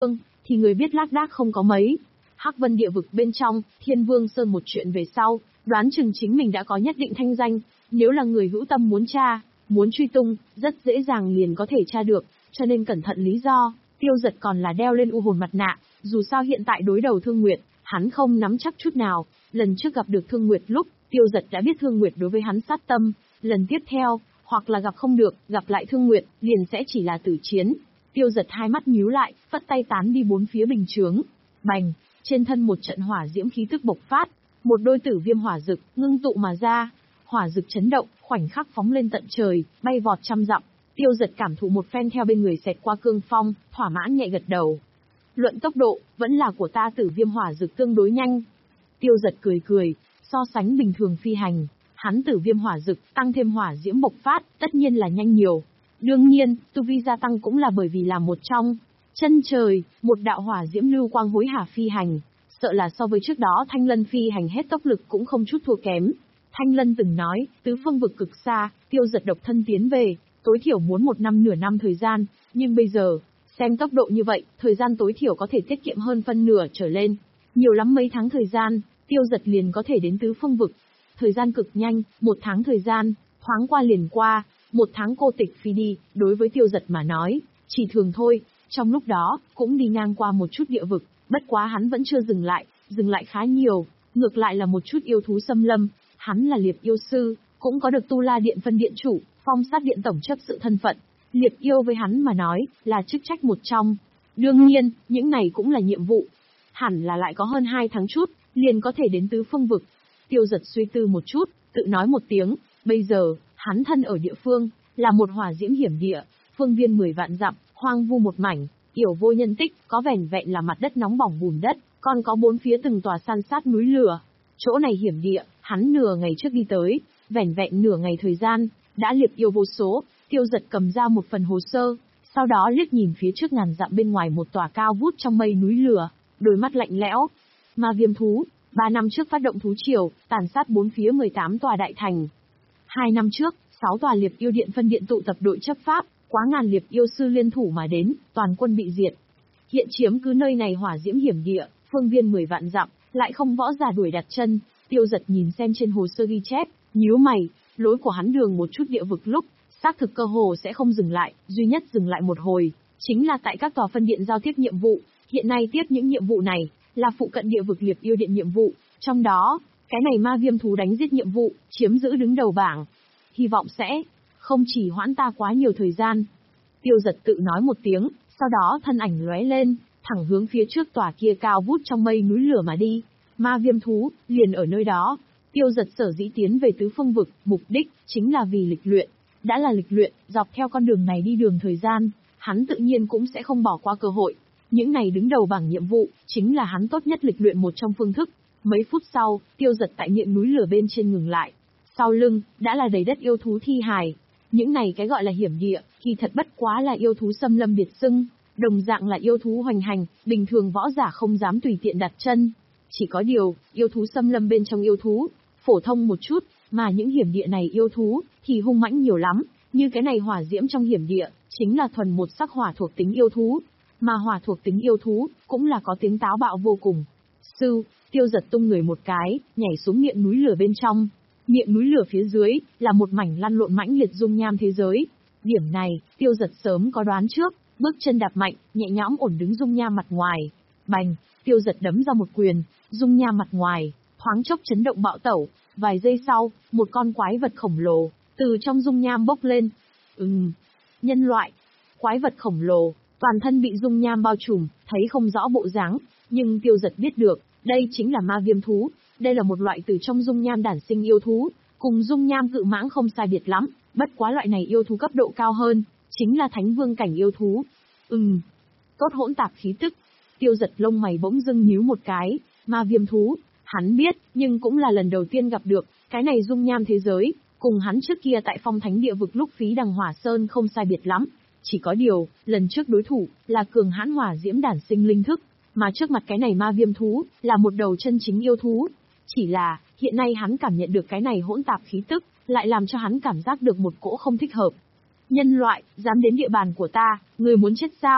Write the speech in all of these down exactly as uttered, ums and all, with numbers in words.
thì người biết lác đác không có mấy. Hắc Vân địa vực bên trong, Thiên Vương Sơn một chuyện về sau, đoán chừng chính mình đã có nhất định thanh danh, nếu là người hữu tâm muốn tra, muốn truy tung, rất dễ dàng liền có thể tra được, cho nên cẩn thận lý do, Tiêu Dật còn là đeo lên u hồn mặt nạ, dù sao hiện tại đối đầu Thương Nguyệt, hắn không nắm chắc chút nào, lần trước gặp được Thương Nguyệt lúc, Tiêu Dật đã biết Thương Nguyệt đối với hắn sát tâm, lần tiếp theo, hoặc là gặp không được, gặp lại Thương Nguyệt, liền sẽ chỉ là tử chiến. Tiêu Dật hai mắt nhíu lại, phất tay tán đi bốn phía bình chướng. Bành, trên thân một trận hỏa diễm khí tức bộc phát, một đôi tử viêm hỏa dực ngưng tụ mà ra, hỏa dực chấn động, khoảnh khắc phóng lên tận trời, bay vọt trăm dặm. Tiêu Dật cảm thụ một phen theo bên người xẹt qua cương phong, thỏa mãn nhẹ gật đầu. Luận tốc độ, vẫn là của ta tử viêm hỏa dực tương đối nhanh. Tiêu Dật cười cười, so sánh bình thường phi hành, hắn tử viêm hỏa dực tăng thêm hỏa diễm bộc phát, tất nhiên là nhanh nhiều. Đương nhiên, tu vi gia tăng cũng là bởi vì là một trong chân trời, một đạo hỏa diễm lưu quang hối hả phi hành, sợ là so với trước đó Thanh Lân phi hành hết tốc lực cũng không chút thua kém. Thanh Lân từng nói, tứ phương vực cực xa, Tiêu Dật độc thân tiến về, tối thiểu muốn một năm nửa năm thời gian, nhưng bây giờ, xem tốc độ như vậy, thời gian tối thiểu có thể tiết kiệm hơn phân nửa trở lên. Nhiều lắm mấy tháng thời gian, Tiêu Dật liền có thể đến tứ phương vực. Thời gian cực nhanh, một tháng thời gian, thoáng qua liền qua, một tháng cô tịch phi đi, đối với Tiêu Dật mà nói, chỉ thường thôi, trong lúc đó, cũng đi ngang qua một chút địa vực, bất quá hắn vẫn chưa dừng lại, dừng lại khá nhiều, ngược lại là một chút yêu thú xâm lâm, hắn là liệp yêu sư, cũng có được Tu La Điện phân điện chủ, Phong Sát Điện tổng chấp sự thân phận, liệp yêu với hắn mà nói, là chức trách một trong. Đương nhiên, những này cũng là nhiệm vụ, hẳn là lại có hơn hai tháng chút, liền có thể đến tứ phương vực. Tiêu Dật suy tư một chút, tự nói một tiếng, bây giờ, hắn thân ở địa phương, là một hỏa diễm hiểm địa, phương viên mười vạn dặm, hoang vu một mảnh, yểu vô nhân tích, có vẻn vẹn là mặt đất nóng bỏng bùn đất, còn có bốn phía từng tòa san sát núi lửa. Chỗ này hiểm địa, hắn nửa ngày trước đi tới, vẻn vẹn nửa ngày thời gian, đã liệp yêu vô số. Tiêu Dật cầm ra một phần hồ sơ, sau đó liếc nhìn phía trước ngàn dặm bên ngoài một tòa cao vút trong mây núi lửa, đôi mắt lạnh lẽo. Ma viêm thú, ba năm trước phát động thú triều, tàn sát bốn phía mười tám tòa đại thành. Hai năm trước, sáu tòa liệp yêu điện phân điện tụ tập đội chấp pháp, quá ngàn liệp yêu sư liên thủ mà đến, toàn quân bị diệt. Hiện chiếm cứ nơi này hỏa diễm hiểm địa, phương viên mười vạn dặm, lại không võ giả đuổi đặt chân. Tiêu Dật nhìn xem trên hồ sơ ghi chép, nhíu mày, lối của hắn đường một chút địa vực lúc, xác thực cơ hồ sẽ không dừng lại, duy nhất dừng lại một hồi, chính là tại các tòa phân điện giao tiếp nhiệm vụ. Hiện nay tiếp những nhiệm vụ này, là phụ cận địa vực liệp yêu điện nhiệm vụ, trong đó, cái này ma viêm thú đánh giết nhiệm vụ, chiếm giữ đứng đầu bảng. Hy vọng sẽ không chỉ hoãn ta quá nhiều thời gian. Tiêu Dật tự nói một tiếng, sau đó thân ảnh lóe lên, thẳng hướng phía trước tòa kia cao vút trong mây núi lửa mà đi. Ma viêm thú, liền ở nơi đó. Tiêu Dật sở dĩ tiến về tứ phương vực, mục đích, chính là vì lịch luyện. Đã là lịch luyện, dọc theo con đường này đi đường thời gian, hắn tự nhiên cũng sẽ không bỏ qua cơ hội. Những này đứng đầu bảng nhiệm vụ, chính là hắn tốt nhất lịch luyện một trong phương thức. Mấy phút sau, Tiêu Dật tại miệng núi lửa bên trên ngừng lại. Sau lưng, đã là đầy đất yêu thú thi hài. Những này cái gọi là hiểm địa, thì thật bất quá là yêu thú xâm lâm biệt xưng, đồng dạng là yêu thú hoành hành, bình thường võ giả không dám tùy tiện đặt chân. Chỉ có điều, yêu thú xâm lâm bên trong yêu thú, phổ thông một chút, mà những hiểm địa này yêu thú, thì hung mãnh nhiều lắm, như cái này hỏa diễm trong hiểm địa, chính là thuần một sắc hỏa thuộc tính yêu thú, mà hỏa thuộc tính yêu thú, cũng là có tiếng táo bạo vô cùng. Sư, Tiêu Dật tung người một cái, nhảy xuống miệng núi lửa bên trong. Miệng núi lửa phía dưới, là một mảnh lăn lộn mãnh liệt dung nham thế giới. Điểm này, Tiêu Dật sớm có đoán trước, bước chân đạp mạnh, nhẹ nhõm ổn đứng dung nham mặt ngoài. Bành, Tiêu Dật đấm ra một quyền, dung nham mặt ngoài, thoáng chốc chấn động bạo tẩu. Vài giây sau, một con quái vật khổng lồ, từ trong dung nham bốc lên. Ừm, nhân loại. Quái vật khổng lồ, toàn thân bị dung nham bao trùm, thấy không rõ bộ dáng, nhưng Tiêu Dật biết được, đây chính là ma viêm thú. Đây là một loại từ trong dung nham đản sinh yêu thú, cùng dung nham cự mãng không sai biệt lắm, bất quá loại này yêu thú cấp độ cao hơn, chính là thánh vương cảnh yêu thú. Ừm, tốt hỗn tạp khí tức. Tiêu Dật lông mày bỗng dưng nhíu một cái, ma viêm thú, hắn biết, nhưng cũng là lần đầu tiên gặp được, cái này dung nham thế giới, cùng hắn trước kia tại phong thánh địa vực lúc phí đằng hỏa sơn không sai biệt lắm. Chỉ có điều, lần trước đối thủ, là cường hãn hỏa diễm đản sinh linh thức, mà trước mặt cái này ma viêm thú, là một đầu chân chính yêu thú. Chỉ là, hiện nay hắn cảm nhận được cái này hỗn tạp khí tức, lại làm cho hắn cảm giác được một cỗ không thích hợp. Nhân loại, dám đến địa bàn của ta, người muốn chết sao?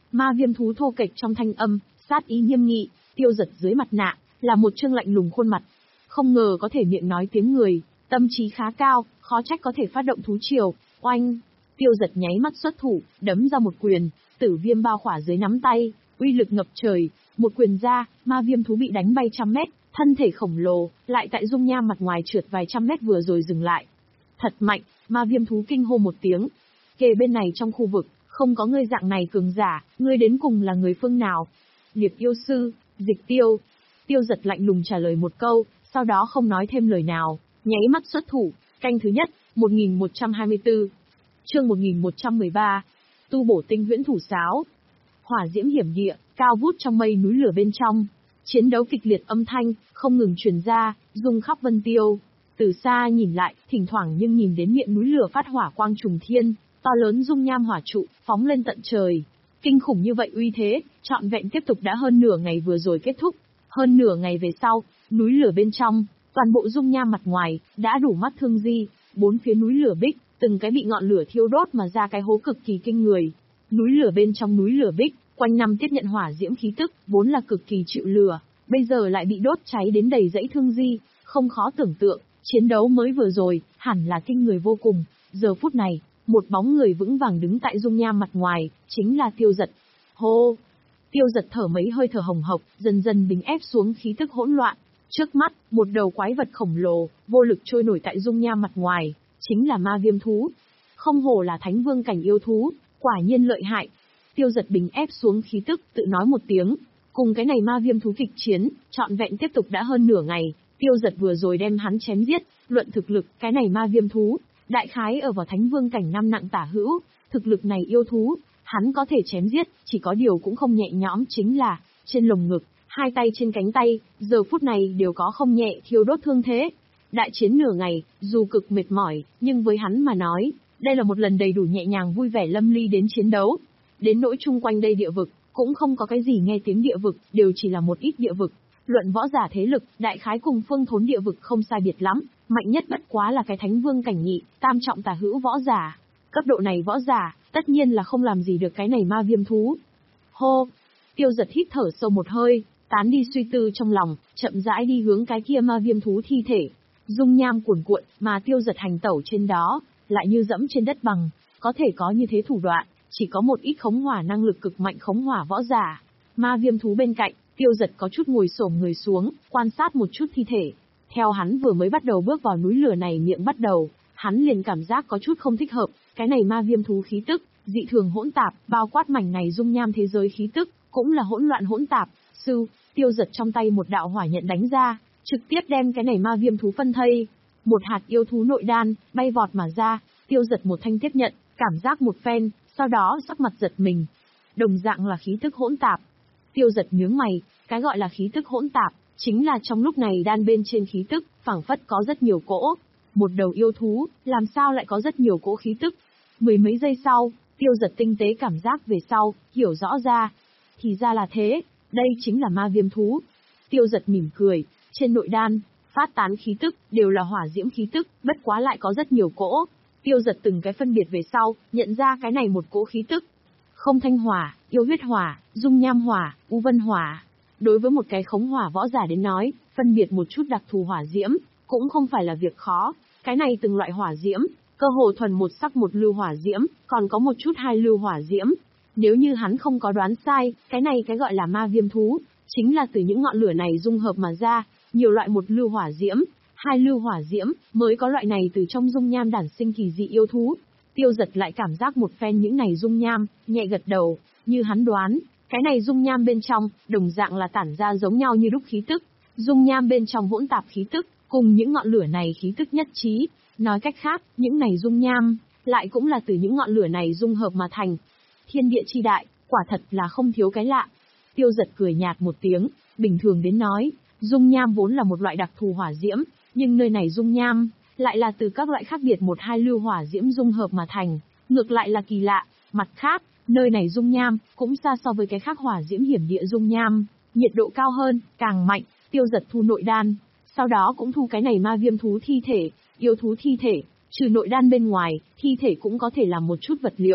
Ma viêm thú thô kệch trong thanh âm, sát ý nghiêm nghị, Tiêu Dật dưới mặt nạ, là một trương lạnh lùng khuôn mặt. Không ngờ có thể miệng nói tiếng người, tâm trí khá cao, khó trách có thể phát động thú triều. Oanh! Tiêu Dật nháy mắt xuất thủ, đấm ra một quyền, tử viêm bao khỏa dưới nắm tay, uy lực ngập trời, một quyền ra, ma viêm thú bị đánh bay trăm mét, thân thể khổng lồ, lại tại dung nham mặt ngoài trượt vài trăm mét vừa rồi dừng lại. Thật mạnh, ma viêm thú kinh hô một tiếng. Kề bên này trong khu vực, không có ngươi dạng này cường giả, ngươi đến cùng là người phương nào? Liệp yêu sư, Dịch Tiêu. Tiêu Dật lạnh lùng trả lời một câu, sau đó không nói thêm lời nào, nháy mắt xuất thủ, canh thứ nhất, một nghìn một trăm hai mươi tư. Chương một nghìn một trăm mười ba. Tu bổ tinh huyễn thủ sáo. Hỏa diễm hiểm địa, cao vút trong mây núi lửa bên trong. Chiến đấu kịch liệt âm thanh, không ngừng truyền ra, rung khắp vân tiêu. Từ xa nhìn lại, thỉnh thoảng nhưng nhìn đến miệng núi lửa phát hỏa quang trùng thiên, to lớn dung nham hỏa trụ, phóng lên tận trời. Kinh khủng như vậy uy thế, trọn vẹn tiếp tục đã hơn nửa ngày vừa rồi kết thúc. Hơn nửa ngày về sau, núi lửa bên trong, toàn bộ dung nham mặt ngoài, đã đủ mắt thương di, bốn phía núi lửa bích, từng cái bị ngọn lửa thiêu đốt mà ra cái hố cực kỳ kinh người. Núi lửa bên trong núi lửa bích, quanh năm tiếp nhận hỏa diễm khí tức, vốn là cực kỳ chịu lửa, bây giờ lại bị đốt cháy đến đầy dãy thương di, không khó tưởng tượng, chiến đấu mới vừa rồi, hẳn là kinh người vô cùng. Giờ phút này, một bóng người vững vàng đứng tại dung nham mặt ngoài, chính là Tiêu Dật. Hô! Tiêu Dật thở mấy hơi thở hồng hộc, dần dần bình ép xuống khí tức hỗn loạn. Trước mắt, một đầu quái vật khổng lồ, vô lực trôi nổi tại dung nham mặt ngoài, chính là ma viêm thú. Không hổ là thánh vương cảnh yêu thú, quả nhiên lợi hại. Tiêu Dật bình ép xuống khí tức, tự nói một tiếng. Cùng cái này ma viêm thú kịch chiến, trọn vẹn tiếp tục đã hơn nửa ngày, Tiêu Dật vừa rồi đem hắn chém giết, luận thực lực, cái này ma viêm thú, đại khái ở vào thánh vương cảnh năm nặng tả hữu, thực lực này yêu thú, hắn có thể chém giết, chỉ có điều cũng không nhẹ nhõm chính là, trên lồng ngực, hai tay trên cánh tay, giờ phút này đều có không nhẹ thiêu đốt thương thế. Đại chiến nửa ngày, dù cực mệt mỏi, nhưng với hắn mà nói, đây là một lần đầy đủ nhẹ nhàng vui vẻ lâm ly đến chiến đấu. Đến nỗi chung quanh đây địa vực, cũng không có cái gì nghe tiếng địa vực, đều chỉ là một ít địa vực. Luận võ giả thế lực, đại khái cùng phương thốn địa vực không sai biệt lắm, mạnh nhất bất quá là cái thánh vương cảnh nhị, tam trọng tả hữu võ giả. Cấp độ này võ giả, tất nhiên là không làm gì được cái này ma viêm thú. Hô! Tiêu Dật hít thở sâu một hơi, tán đi suy tư trong lòng, chậm rãi đi hướng cái kia ma viêm thú thi thể. Dung nham cuồn cuộn, mà Tiêu Dật hành tẩu trên đó, lại như dẫm trên đất bằng, có thể có như thế thủ đoạn, chỉ có một ít khống hỏa năng lực cực mạnh khống hỏa võ giả. Ma viêm thú bên cạnh, Tiêu Dật có chút ngồi xổm người xuống, quan sát một chút thi thể. Theo hắn vừa mới bắt đầu bước vào núi lửa này miệng bắt đầu, hắn liền cảm giác có chút không thích hợp, cái này ma viêm thú khí tức, dị thường hỗn tạp, bao quát mảnh này dung nham thế giới khí tức, cũng là hỗn loạn hỗn tạp. Sư, Tiêu Dật trong tay một đạo hỏa nhận đánh ra, trực tiếp đem cái này ma viêm thú phân thây. Một hạt yêu thú nội đan, bay vọt mà ra, Tiêu Dật một thanh tiếp nhận, cảm giác một phen, sau đó sắc mặt giật mình. Đồng dạng là khí tức hỗn tạp. Tiêu Dật nhướng mày, cái gọi là khí tức hỗn tạp, chính là trong lúc này đan bên trên khí tức, phảng phất có rất nhiều cỗ. Một đầu yêu thú, làm sao lại có rất nhiều cỗ khí tức? Mười mấy giây sau, Tiêu Dật tinh tế cảm giác về sau, hiểu rõ ra. Thì ra là thế, đây chính là ma viêm thú. Tiêu Dật mỉm cười, trên nội đan, phát tán khí tức, đều là hỏa diễm khí tức, bất quá lại có rất nhiều cỗ. Tiêu Dật từng cái phân biệt về sau, nhận ra cái này một cỗ khí tức. Không thanh hỏa, yêu huyết hỏa, dung nham hỏa, u vân hỏa. Đối với một cái khống hỏa võ giả đến nói, phân biệt một chút đặc thù hỏa diễm, cũng không phải là việc khó. Cái này từng loại hỏa diễm, cơ hồ thuần một sắc một lưu hỏa diễm, còn có một chút hai lưu hỏa diễm. Nếu như hắn không có đoán sai, cái này cái gọi là ma viêm thú, chính là từ những ngọn lửa này dung hợp mà ra, nhiều loại một lưu hỏa diễm, hai lưu hỏa diễm, mới có loại này từ trong dung nham đản sinh kỳ dị yêu thú. Tiêu Dật lại cảm giác một phen những này dung nham, nhẹ gật đầu, như hắn đoán, cái này dung nham bên trong, đồng dạng là tản ra giống nhau như đúc khí tức. Dung nham bên trong hỗn tạp khí tức, cùng những ngọn lửa này khí tức nhất trí. Nói cách khác, những này dung nham, lại cũng là từ những ngọn lửa này dung hợp mà thành. Thiên địa chi đại, quả thật là không thiếu cái lạ. Tiêu Dật cười nhạt một tiếng, bình thường đến nói, dung nham vốn là một loại đặc thù hỏa diễm, nhưng nơi này dung nham, lại là từ các loại khác biệt một hai lưu hỏa diễm dung hợp mà thành, ngược lại là kỳ lạ. Mặt khác, nơi này dung nham, cũng xa so với cái khác hỏa diễm hiểm địa dung nham, nhiệt độ cao hơn, càng mạnh. Tiêu Dật thu nội đan, sau đó cũng thu cái này ma viêm thú thi thể, yêu thú thi thể, trừ nội đan bên ngoài, thi thể cũng có thể làm một chút vật liệu.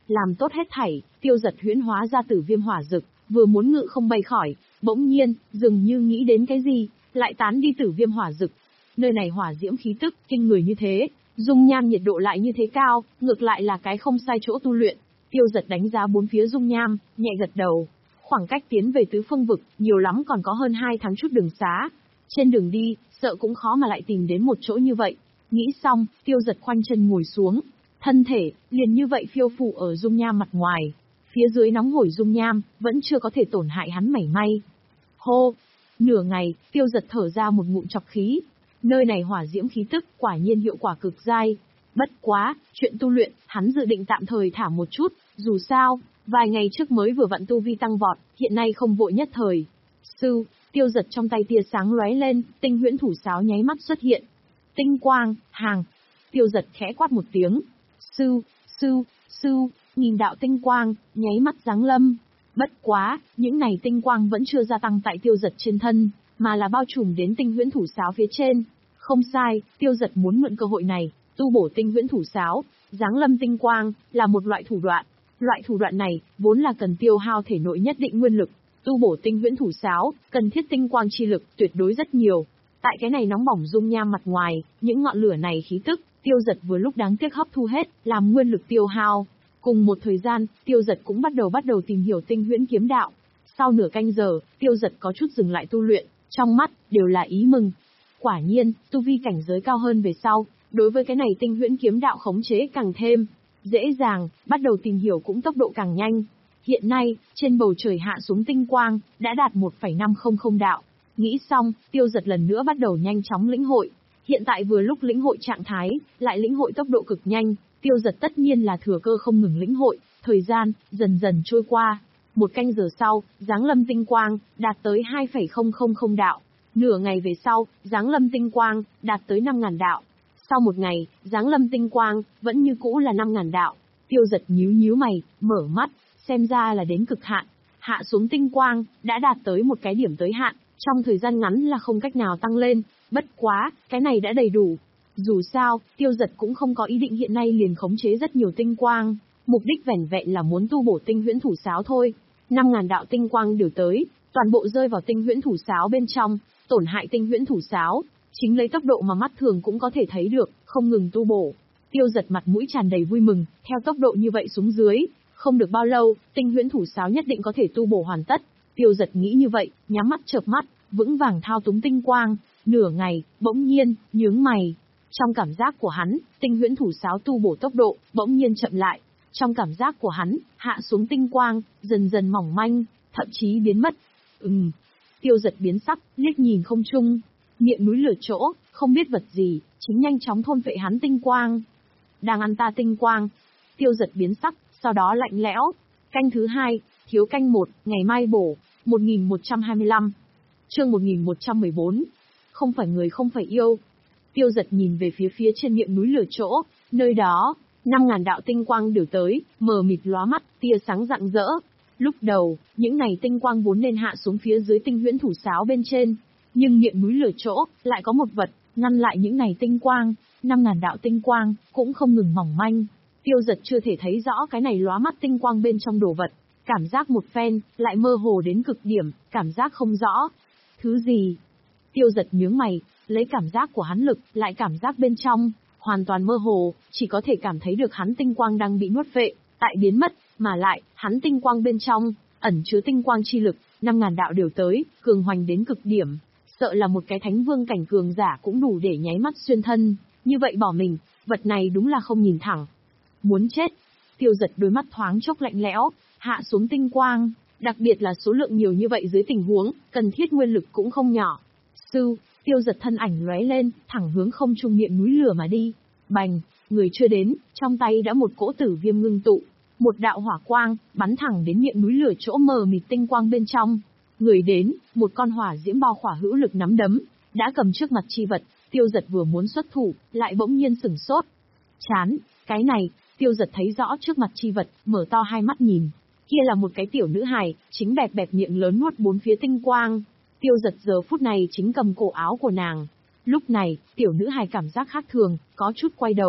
Làm tốt hết thảy, Tiêu Dật huyễn hóa ra tử viêm hỏa dực, vừa muốn ngự không bay khỏi, bỗng nhiên, dường như nghĩ đến cái gì, lại tán đi tử viêm hỏa dực. Nơi này hỏa diễm khí tức kinh người như thế, dung nham nhiệt độ lại như thế cao, ngược lại là cái không sai chỗ tu luyện. Tiêu Dật đánh giá bốn phía dung nham, nhẹ gật đầu. Khoảng cách tiến về tứ phương vực, nhiều lắm còn có hơn hai tháng chút đường xá. Trên đường đi, sợ cũng khó mà lại tìm đến một chỗ như vậy. Nghĩ xong, Tiêu Dật khoanh chân ngồi xuống. Thân thể, liền như vậy phiêu phù ở dung nham mặt ngoài. Phía dưới nóng hổi dung nham, vẫn chưa có thể tổn hại hắn mảy may. Hô! Nửa ngày, Tiêu Dật thở ra một ngụm trọc khí. Nơi này hỏa diễm khí tức, quả nhiên hiệu quả cực dai. Bất quá, chuyện tu luyện, hắn dự định tạm thời thả một chút, dù sao, vài ngày trước mới vừa vặn tu vi tăng vọt, hiện nay không vội nhất thời. Sư, Tiêu Dật trong tay tia sáng lóe lên, tinh huyễn thủ sáo nháy mắt xuất hiện. Tinh quang, hàng. Tiêu Dật khẽ quát một tiếng. Sư, sư, sư, nghìn đạo tinh quang, nháy mắt giáng lâm. Bất quá, những này tinh quang vẫn chưa gia tăng tại Tiêu Dật trên thân, mà là bao trùm đến tinh huyễn thủ sáo phía trên. Không sai, Tiêu Dật muốn mượn cơ hội này, tu bổ tinh huyễn thủ sáo, giáng lâm tinh quang, là một loại thủ đoạn. Loại thủ đoạn này, vốn là cần tiêu hao thể nội nhất định nguyên lực, tu bổ tinh huyễn thủ sáo, cần thiết tinh quang chi lực, tuyệt đối rất nhiều. Tại cái này nóng bỏng dung nham mặt ngoài, những ngọn lửa này khí tức, Tiêu Dật vừa lúc đáng tiếc hấp thu hết, làm nguyên lực tiêu hao. Cùng một thời gian, Tiêu Dật cũng bắt đầu bắt đầu tìm hiểu tinh huyễn kiếm đạo. Sau nửa canh giờ, Tiêu Dật có chút dừng lại tu luyện, trong mắt, đều là ý mừng. Quả nhiên, tu vi cảnh giới cao hơn về sau, đối với cái này tinh huyễn kiếm đạo khống chế càng thêm dễ dàng, bắt đầu tìm hiểu cũng tốc độ càng nhanh. Hiện nay, trên bầu trời hạ xuống tinh quang, đã đạt một phẩy năm không không đạo. Nghĩ xong, Tiêu Dật lần nữa bắt đầu nhanh chóng lĩnh hội. Hiện tại vừa lúc lĩnh hội trạng thái, lại lĩnh hội tốc độ cực nhanh, Tiêu Dật tất nhiên là thừa cơ không ngừng lĩnh hội, thời gian, dần dần trôi qua. Một canh giờ sau, giáng lâm tinh quang, đạt tới hai phẩy không không không đạo. Nửa ngày về sau, giáng lâm tinh quang, đạt tới năm nghìn đạo. Sau một ngày, giáng lâm tinh quang, vẫn như cũ là năm nghìn đạo. Tiêu Dật nhíu nhíu mày, mở mắt, xem ra là đến cực hạn. Hạ xuống tinh quang, đã đạt tới một cái điểm tới hạn, trong thời gian ngắn là không cách nào tăng lên. Bất quá, cái này đã đầy đủ. Dù sao, Tiêu Dật cũng không có ý định hiện nay liền khống chế rất nhiều tinh quang. Mục đích vẻn vẹn là muốn tu bổ tinh huyễn thủ sáo thôi. năm nghìn đạo tinh quang đều tới, toàn bộ rơi vào tinh huyễn thủ sáo bên trong, tổn hại tinh huyễn thủ sáo. Chính lấy tốc độ mà mắt thường cũng có thể thấy được, không ngừng tu bổ. Tiêu Dật mặt mũi tràn đầy vui mừng, theo tốc độ như vậy xuống dưới, không được bao lâu, tinh huyễn thủ sáo nhất định có thể tu bổ hoàn tất. Tiêu Dật nghĩ như vậy, nhắm mắt chợp mắt, vững vàng thao túng tinh quang, nửa ngày, bỗng nhiên, nhướng mày. Trong cảm giác của hắn, tinh huyễn thủ sáo tu bổ tốc độ, bỗng nhiên chậm lại. Trong cảm giác của hắn, hạ xuống tinh quang, dần dần mỏng manh, thậm chí biến mất. Ừm. Tiêu Dật biến sắc, liếc nhìn không trung. Miệng núi lửa chỗ, không biết vật gì, chính nhanh chóng thôn phệ hắn tinh quang. Đang ăn ta tinh quang. Tiêu Dật biến sắc, sau đó lạnh lẽo. Canh thứ hai, thiếu canh một, ngày mai bổ, một nghìn một trăm hai mươi lăm. Chương một nghìn một trăm mười bốn. Không phải người không phải yêu. Tiêu Dật nhìn về phía phía trên miệng núi lửa chỗ, nơi đó, năm nghìn đạo tinh quang đều tới, mờ mịt lóa mắt, tia sáng rạng rỡ. Lúc đầu, những này tinh quang vốn nên hạ xuống phía dưới tinh huyễn thủ sáo bên trên, nhưng miệng núi lửa chỗ, lại có một vật, ngăn lại những này tinh quang, năm nghìn đạo tinh quang, cũng không ngừng mỏng manh. Tiêu Dật chưa thể thấy rõ cái này lóa mắt tinh quang bên trong đồ vật, cảm giác một phen, lại mơ hồ đến cực điểm, cảm giác không rõ. Thứ gì? Tiêu Dật nhướng mày, lấy cảm giác của hắn lực, lại cảm giác bên trong, hoàn toàn mơ hồ, chỉ có thể cảm thấy được hắn tinh quang đang bị nuốt phệ, tại biến mất, mà lại, hắn tinh quang bên trong, ẩn chứa tinh quang chi lực, năm nghìn đạo đều tới, cường hoành đến cực điểm, sợ là một cái thánh vương cảnh cường giả cũng đủ để nháy mắt xuyên thân, như vậy bỏ mình, vật này đúng là không nhìn thẳng. Muốn chết. Tiêu Dật đôi mắt thoáng chốc lạnh lẽo, hạ xuống tinh quang, đặc biệt là số lượng nhiều như vậy dưới tình huống, cần thiết nguyên lực cũng không nhỏ. Sư, Tiêu Dật thân ảnh lóe lên, thẳng hướng không trung miệng núi lửa mà đi. Bành, người chưa đến, trong tay đã một cỗ tử viêm ngưng tụ, một đạo hỏa quang, bắn thẳng đến miệng núi lửa chỗ mờ mịt tinh quang bên trong. Người đến, một con hỏa diễm bao khỏa hữu lực nắm đấm, đã cầm trước mặt chi vật, Tiêu Dật vừa muốn xuất thủ, lại bỗng nhiên sửng sốt. Chán, cái này, Tiêu Dật thấy rõ trước mặt chi vật, mở to hai mắt nhìn. Kia là một cái tiểu nữ hài, chính bẹp bẹp miệng lớn nuốt bốn phía tinh quang. Tiêu Dật giờ phút này chính cầm cổ áo của nàng. Lúc này, tiểu nữ hài cảm giác khác thường, có chút quay đầu,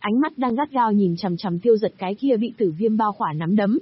ánh mắt đang gắt gao nhìn chằm chằm Tiêu Giật cái kia bị Tử Viêm bao khỏa nắm đấm.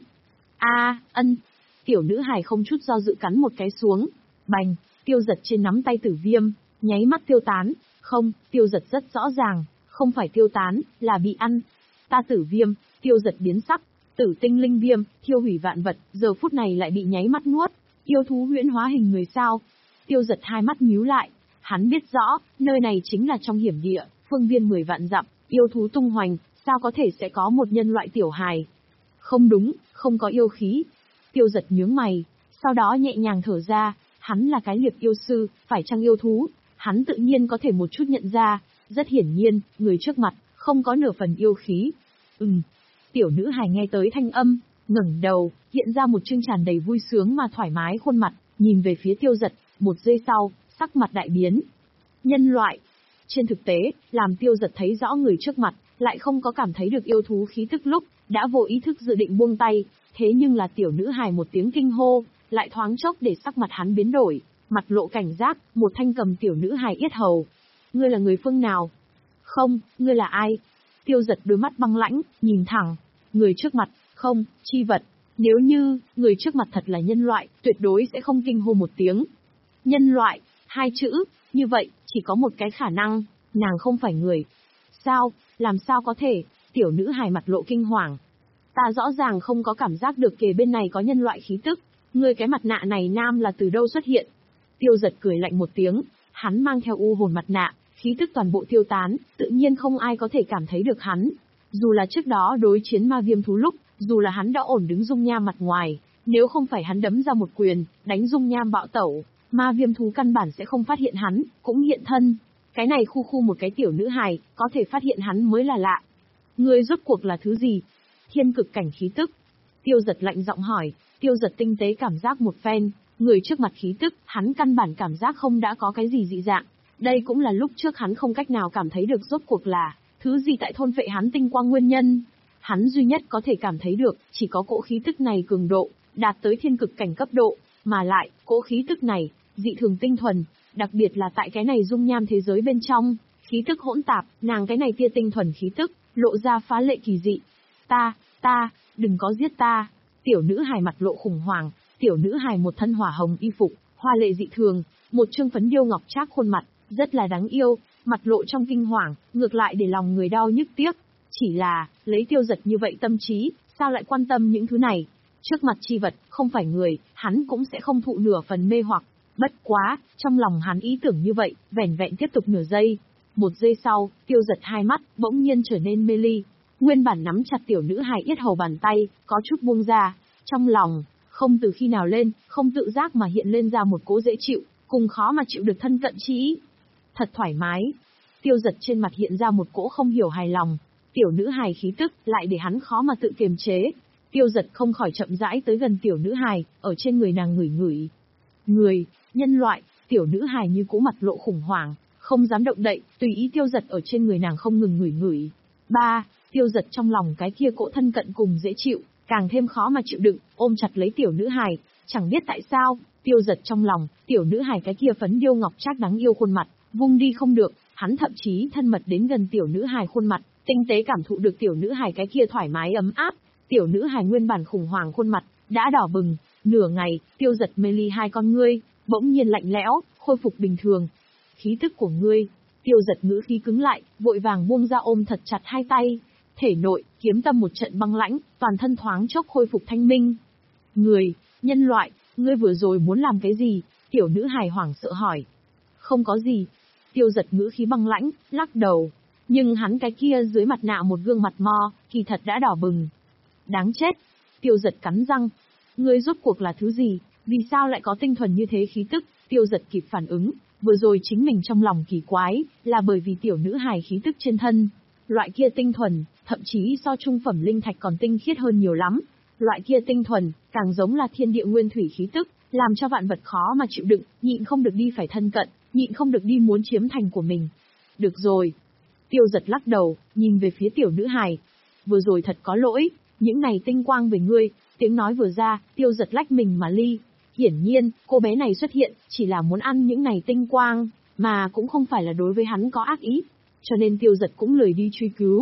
A, ân. Tiểu nữ hài không chút do dự cắn một cái xuống. Bành, Tiêu Giật trên nắm tay Tử Viêm, nháy mắt tiêu tán. Không, Tiêu Giật rất rõ ràng, không phải tiêu tán, là bị ăn. Ta Tử Viêm, Tiêu Giật biến sắc. Tử tinh linh viêm, thiêu hủy vạn vật, giờ phút này lại bị nháy mắt nuốt. Yêu thú huyễn hóa hình người sao? Tiêu Giật hai mắt nhíu lại. Hắn biết rõ, nơi này chính là trong hiểm địa, phương viên mười vạn dặm, yêu thú tung hoành, sao có thể sẽ có một nhân loại tiểu hài? Không đúng, không có yêu khí. Tiêu Giật nhướng mày, sau đó nhẹ nhàng thở ra, hắn là cái liệp yêu sư, phải chăng yêu thú? Hắn tự nhiên có thể một chút nhận ra, rất hiển nhiên, người trước mặt, không có nửa phần yêu khí. Ừm. Tiểu nữ hài nghe tới thanh âm, ngẩng đầu, hiện ra một trương tràn đầy vui sướng mà thoải mái khuôn mặt, nhìn về phía Tiêu Giật, một giây sau, sắc mặt đại biến. Nhân loại. Trên thực tế, làm Tiêu Giật thấy rõ người trước mặt, lại không có cảm thấy được yêu thú khí tức lúc, đã vô ý thức dự định buông tay, thế nhưng là tiểu nữ hài một tiếng kinh hô, lại thoáng chốc để sắc mặt hắn biến đổi, mặt lộ cảnh giác, một thanh cầm tiểu nữ hài yết hầu. Ngươi là người phương nào? Không, ngươi là ai? Tiêu Giật đôi mắt băng lãnh, nhìn thẳng, người trước mặt, không, chi vật. Nếu như, người trước mặt thật là nhân loại, tuyệt đối sẽ không kinh hô một tiếng. Nhân loại, hai chữ, như vậy, chỉ có một cái khả năng, nàng không phải người. Sao, làm sao có thể? Tiểu nữ hài mặt lộ kinh hoàng. Ta rõ ràng không có cảm giác được kề bên này có nhân loại khí tức, ngươi cái mặt nạ này nam là từ đâu xuất hiện? Tiêu Giật cười lạnh một tiếng, hắn mang theo u hồn mặt nạ, khí tức toàn bộ tiêu tán, tự nhiên không ai có thể cảm thấy được hắn. Dù là trước đó đối chiến ma viêm thú lúc, dù là hắn đã ổn đứng dung nham mặt ngoài, nếu không phải hắn đấm ra một quyền, đánh dung nham bạo tẩu, ma viêm thú căn bản sẽ không phát hiện hắn, cũng hiện thân. Cái này khu khu một cái tiểu nữ hài, có thể phát hiện hắn mới là lạ. Ngươi rốt cuộc là thứ gì? Thiên cực cảnh khí tức. Tiêu Giật lạnh giọng hỏi, Tiêu Giật tinh tế cảm giác một phen, người trước mặt khí tức, hắn căn bản cảm giác không đã có cái gì dị dạng. Đây cũng là lúc trước hắn không cách nào cảm thấy được rốt cuộc là thứ gì tại thôn phệ hắn tinh quang nguyên nhân. Hắn duy nhất có thể cảm thấy được, chỉ có cỗ khí tức này cường độ, đạt tới thiên cực cảnh cấp độ, mà lại, cỗ khí tức này, dị thường tinh thuần, đặc biệt là tại cái này dung nham thế giới bên trong, khí tức hỗn tạp, nàng cái này tia tinh thuần khí tức, lộ ra phá lệ kỳ dị. Ta, ta, đừng có giết ta. Tiểu nữ hài mặt lộ khủng hoảng, tiểu nữ hài một thân hỏa hồng y phục, hoa lệ dị thường, một trương phấn điêu ngọc trác khuôn mặt, rất là đáng yêu, mặt lộ trong kinh hoàng, ngược lại để lòng người đau nhức tiếc. Chỉ là, lấy Tiêu Giật như vậy tâm trí, sao lại quan tâm những thứ này? Trước mặt chi vật, không phải người, hắn cũng sẽ không thụ nửa phần mê hoặc. Bất quá, trong lòng hắn ý tưởng như vậy, vẻn vẹn tiếp tục nửa giây. Một giây sau, Tiêu Giật hai mắt, bỗng nhiên trở nên mê ly. Nguyên bản nắm chặt tiểu nữ hài yết hầu bàn tay, có chút buông ra. Trong lòng, không từ khi nào lên, không tự giác mà hiện lên ra một cỗ dễ chịu, cùng khó mà chịu được thân cận trí. Thật thoải mái. Tiêu Giật trên mặt hiện ra một cỗ không hiểu hài lòng. Tiểu nữ hài khí tức, lại để hắn khó mà tự kiềm chế. Tiêu Giật không khỏi chậm rãi tới gần tiểu nữ hài, ở trên người nàng ngửi ngửi. Người, nhân loại, tiểu nữ hài như cũ mặt lộ khủng hoảng, không dám động đậy, tùy ý Tiêu Giật ở trên người nàng không ngừng ngửi ngửi. Ba, Tiêu Giật trong lòng cái kia cỗ thân cận cùng dễ chịu, càng thêm khó mà chịu đựng, ôm chặt lấy tiểu nữ hài, chẳng biết tại sao, Tiêu Giật trong lòng, tiểu nữ hài cái kia phấn điêu ngọc trác đáng yêu khuôn mặt, vung đi không được, hắn thậm chí thân mật đến gần tiểu nữ hài khuôn mặt, tinh tế cảm thụ được tiểu nữ hài cái kia thoải mái ấm áp. Tiểu nữ hài nguyên bản khủng hoảng khuôn mặt đã đỏ bừng, nửa ngày, Tiêu Giật mê ly hai con ngươi, bỗng nhiên lạnh lẽo, khôi phục bình thường. Khí tức của ngươi. Tiêu Giật ngữ khí cứng lại, vội vàng buông ra ôm thật chặt hai tay, thể nội kiếm tâm một trận băng lãnh, toàn thân thoáng chốc khôi phục thanh minh. Người, nhân loại, ngươi vừa rồi muốn làm cái gì? Tiểu nữ hài hoảng sợ hỏi. Không có gì. Tiêu Giật ngữ khí băng lãnh, lắc đầu. Nhưng hắn cái kia dưới mặt nạ một gương mặt mo, kỳ thật đã đỏ bừng. Đáng chết. Tiêu Giật cắn răng. Ngươi rốt cuộc là thứ gì? Vì sao lại có tinh thuần như thế khí tức? Tiêu Giật kịp phản ứng. Vừa rồi chính mình trong lòng kỳ quái, là bởi vì tiểu nữ hài khí tức trên thân. Loại kia tinh thuần, thậm chí so trung phẩm linh thạch còn tinh khiết hơn nhiều lắm. Loại kia tinh thuần, càng giống là thiên địa nguyên thủy khí tức, làm cho vạn vật khó mà chịu đựng, nhịn không được đi phải thân cận, nhịn không được đi muốn chiếm thành của mình. Được rồi. Tiêu Giật lắc đầu, nhìn về phía tiểu nữ hài. Vừa rồi thật có lỗi, những này tinh quang về ngươi, tiếng nói vừa ra, Tiêu Giật lách mình mà ly. Hiển nhiên, cô bé này xuất hiện, chỉ là muốn ăn những này tinh quang, mà cũng không phải là đối với hắn có ác ý. Cho nên Tiêu Giật cũng lười đi truy cứu.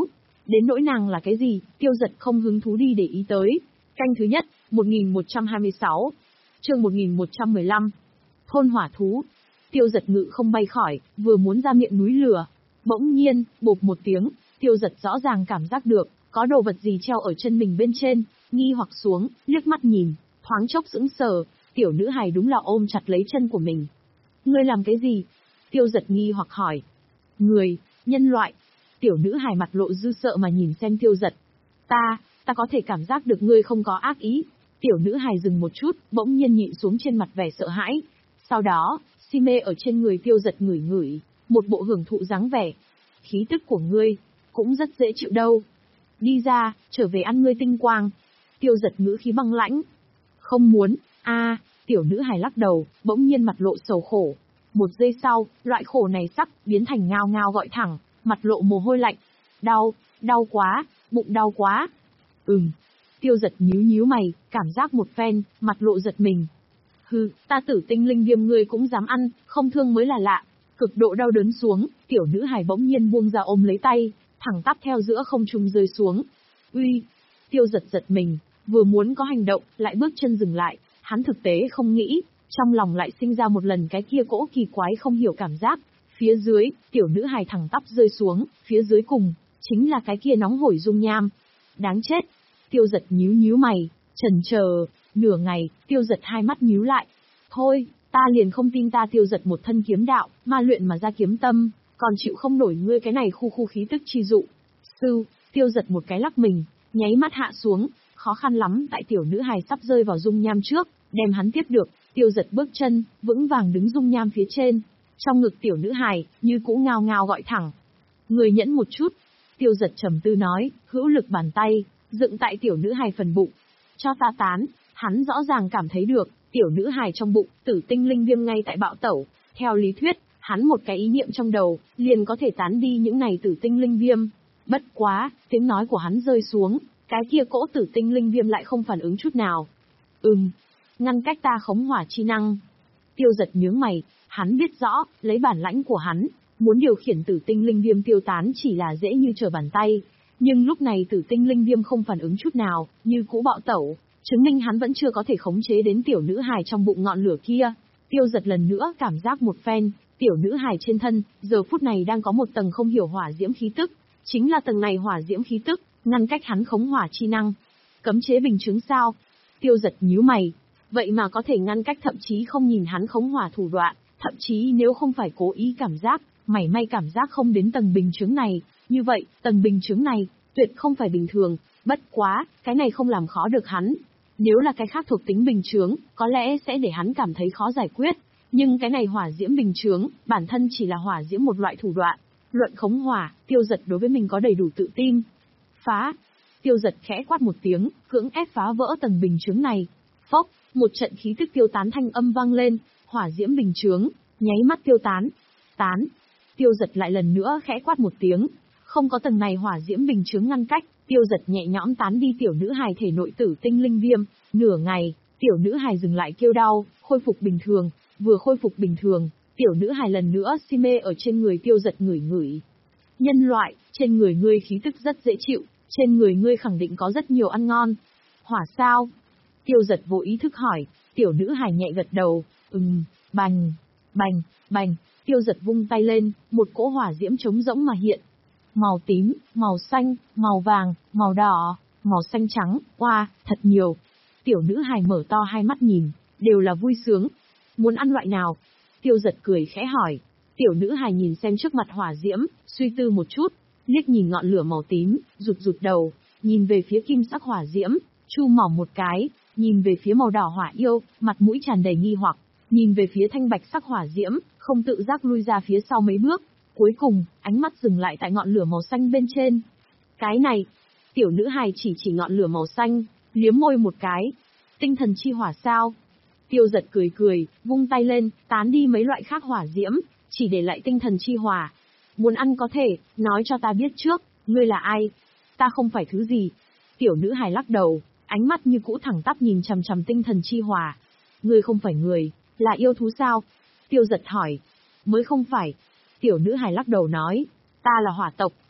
Đến nỗi nàng là cái gì, Tiêu Dật không hứng thú đi để ý tới. Canh thứ nhất, một nghìn một trăm hai mươi sáu. Chương một nghìn một trăm mười lăm. Thôn hỏa thú. Tiêu Dật ngự không bay khỏi, vừa muốn ra miệng núi lửa. Bỗng nhiên, bộp một tiếng, Tiêu Dật rõ ràng cảm giác được, có đồ vật gì treo ở chân mình bên trên, nghi hoặc xuống, liếc mắt nhìn, thoáng chốc sững sờ, tiểu nữ hài đúng là ôm chặt lấy chân của mình. Ngươi làm cái gì? Tiêu Dật nghi hoặc hỏi. Người, nhân loại. Tiểu nữ hài mặt lộ dư sợ mà nhìn xem Tiêu Dật. Ta, ta có thể cảm giác được ngươi không có ác ý. Tiểu nữ hài dừng một chút, bỗng nhiên nhịn xuống trên mặt vẻ sợ hãi. Sau đó, si mê ở trên người Tiêu Dật ngửi ngửi, một bộ hưởng thụ dáng vẻ. Khí tức của ngươi, cũng rất dễ chịu đâu. Đi ra, trở về ăn ngươi tinh quang. Tiêu Dật ngữ khí băng lãnh. Không muốn, a, tiểu nữ hài lắc đầu, bỗng nhiên mặt lộ sầu khổ. Một giây sau, loại khổ này sắc, biến thành ngao ngao gọi thẳng, mặt lộ mồ hôi lạnh. Đau, đau quá, bụng đau quá. Ừm. Tiêu Dật nhíu nhíu mày, cảm giác một phen, mặt lộ giật mình. Hừ, ta tử tinh linh viêm ngươi cũng dám ăn, không thương mới là lạ. Cực độ đau đớn xuống, tiểu nữ hài bỗng nhiên buông ra ôm lấy tay, thẳng tắp theo giữa không trung rơi xuống. Uy! Tiêu Dật giật mình, vừa muốn có hành động, lại bước chân dừng lại, hắn thực tế không nghĩ, trong lòng lại sinh ra một lần cái kia cỗ kỳ quái không hiểu cảm giác. Phía dưới, tiểu nữ hài thẳng tắp rơi xuống, phía dưới cùng, chính là cái kia nóng hổi dung nham. Đáng chết! Tiêu Dật nhíu nhíu mày, chần chờ, nửa ngày, Tiêu Dật hai mắt nhíu lại. Thôi, ta liền không tin ta Tiêu Dật một thân kiếm đạo, ma luyện mà ra kiếm tâm, còn chịu không nổi ngươi cái này khu khu khí tức chi dụ. Sư, Tiêu Dật một cái lắc mình, nháy mắt hạ xuống, khó khăn lắm tại tiểu nữ hài sắp rơi vào dung nham trước, đem hắn tiếp được, Tiêu Dật bước chân, vững vàng đứng dung nham phía trên. Trong ngực tiểu nữ hài, như cũ ngao ngao gọi thẳng. Người nhẫn một chút. Tiêu Dật trầm tư nói, hữu lực bàn tay, dựng tại tiểu nữ hài phần bụng. Cho ta tán, hắn rõ ràng cảm thấy được, tiểu nữ hài trong bụng, tử tinh linh viêm ngay tại bạo tẩu. Theo lý thuyết, hắn một cái ý niệm trong đầu, liền có thể tán đi những này tử tinh linh viêm. Bất quá, tiếng nói của hắn rơi xuống, cái kia cỗ tử tinh linh viêm lại không phản ứng chút nào. Ừm, ngăn cách ta khống hỏa chi năng. Tiêu Dật nhướng mày, hắn biết rõ, lấy bản lãnh của hắn, muốn điều khiển tử tinh linh viêm tiêu tán chỉ là dễ như trở bàn tay. Nhưng lúc này tử tinh linh viêm không phản ứng chút nào, như cũ bạo tẩu, chứng minh hắn vẫn chưa có thể khống chế đến tiểu nữ hài trong bụng ngọn lửa kia. Tiêu Dật lần nữa cảm giác một phen, tiểu nữ hài trên thân, giờ phút này đang có một tầng không hiểu hỏa diễm khí tức, chính là tầng này hỏa diễm khí tức, ngăn cách hắn khống hỏa chi năng. Cấm chế bình chứng sao? Tiêu Dật nhíu mày, vậy mà có thể ngăn cách thậm chí không nhìn hắn khống hỏa thủ đoạn, thậm chí nếu không phải cố ý cảm giác, mảy may cảm giác không đến tầng bình chứng này, như vậy, tầng bình chứng này, tuyệt không phải bình thường, bất quá, cái này không làm khó được hắn. Nếu là cái khác thuộc tính bình chướng, có lẽ sẽ để hắn cảm thấy khó giải quyết, nhưng cái này hỏa diễm bình chướng, bản thân chỉ là hỏa diễm một loại thủ đoạn. Luận khống hỏa, Tiêu Dật đối với mình có đầy đủ tự tin. Phá! Tiêu Dật khẽ quát một tiếng, cưỡng ép phá vỡ tầng bình chướng này. Phốc! Một trận khí tức tiêu tán thanh âm vang lên, hỏa diễm bình chướng, nháy mắt tiêu tán. Tán! Tiêu Dật lại lần nữa khẽ quát một tiếng. Không có tầng này hỏa diễm bình chướng ngăn cách, Tiêu Dật nhẹ nhõm tán đi tiểu nữ hài thể nội tử tinh linh viêm. Nửa ngày, tiểu nữ hài dừng lại kêu đau, khôi phục bình thường. Vừa khôi phục bình thường, tiểu nữ hài lần nữa si mê ở trên người Tiêu Dật ngửi ngửi. Nhân loại, trên người ngươi khí tức rất dễ chịu, trên người ngươi khẳng định có rất nhiều ăn ngon. Hỏa sao? Tiêu Dật vô ý thức hỏi, tiểu nữ hài nhẹ gật đầu, ừm, bành, bành, bành, Tiêu Dật vung tay lên, một cỗ hỏa diễm trống rỗng mà hiện. Màu tím, màu xanh, màu vàng, màu đỏ, màu xanh trắng, oa, thật nhiều. Tiểu nữ hài mở to hai mắt nhìn, đều là vui sướng. Muốn ăn loại nào? Tiêu Dật cười khẽ hỏi. Tiểu nữ hài nhìn xem trước mặt hỏa diễm, suy tư một chút, liếc nhìn ngọn lửa màu tím, rụt rụt đầu, nhìn về phía kim sắc hỏa diễm, chu mỏng một cái, nhìn về phía màu đỏ hỏa yêu, mặt mũi tràn đầy nghi hoặc, nhìn về phía thanh bạch sắc hỏa diễm, không tự giác lui ra phía sau mấy bước, cuối cùng, ánh mắt dừng lại tại ngọn lửa màu xanh bên trên. Cái này, tiểu nữ hài chỉ chỉ ngọn lửa màu xanh, liếm môi một cái. Tinh thần chi hỏa sao? Tiêu Dật cười cười, vung tay lên, tán đi mấy loại khác hỏa diễm, chỉ để lại tinh thần chi hỏa. Muốn ăn có thể, nói cho ta biết trước, ngươi là ai? Ta không phải thứ gì. Tiểu nữ hài lắc đầu, ánh mắt như cũ thẳng tắp nhìn chằm chằm tinh thần chi hỏa. Ngươi không phải người, là yêu thú sao? Tiêu Dật hỏi. Mới không phải. Tiểu nữ hài lắc đầu nói. Ta là hỏa tộc, ân,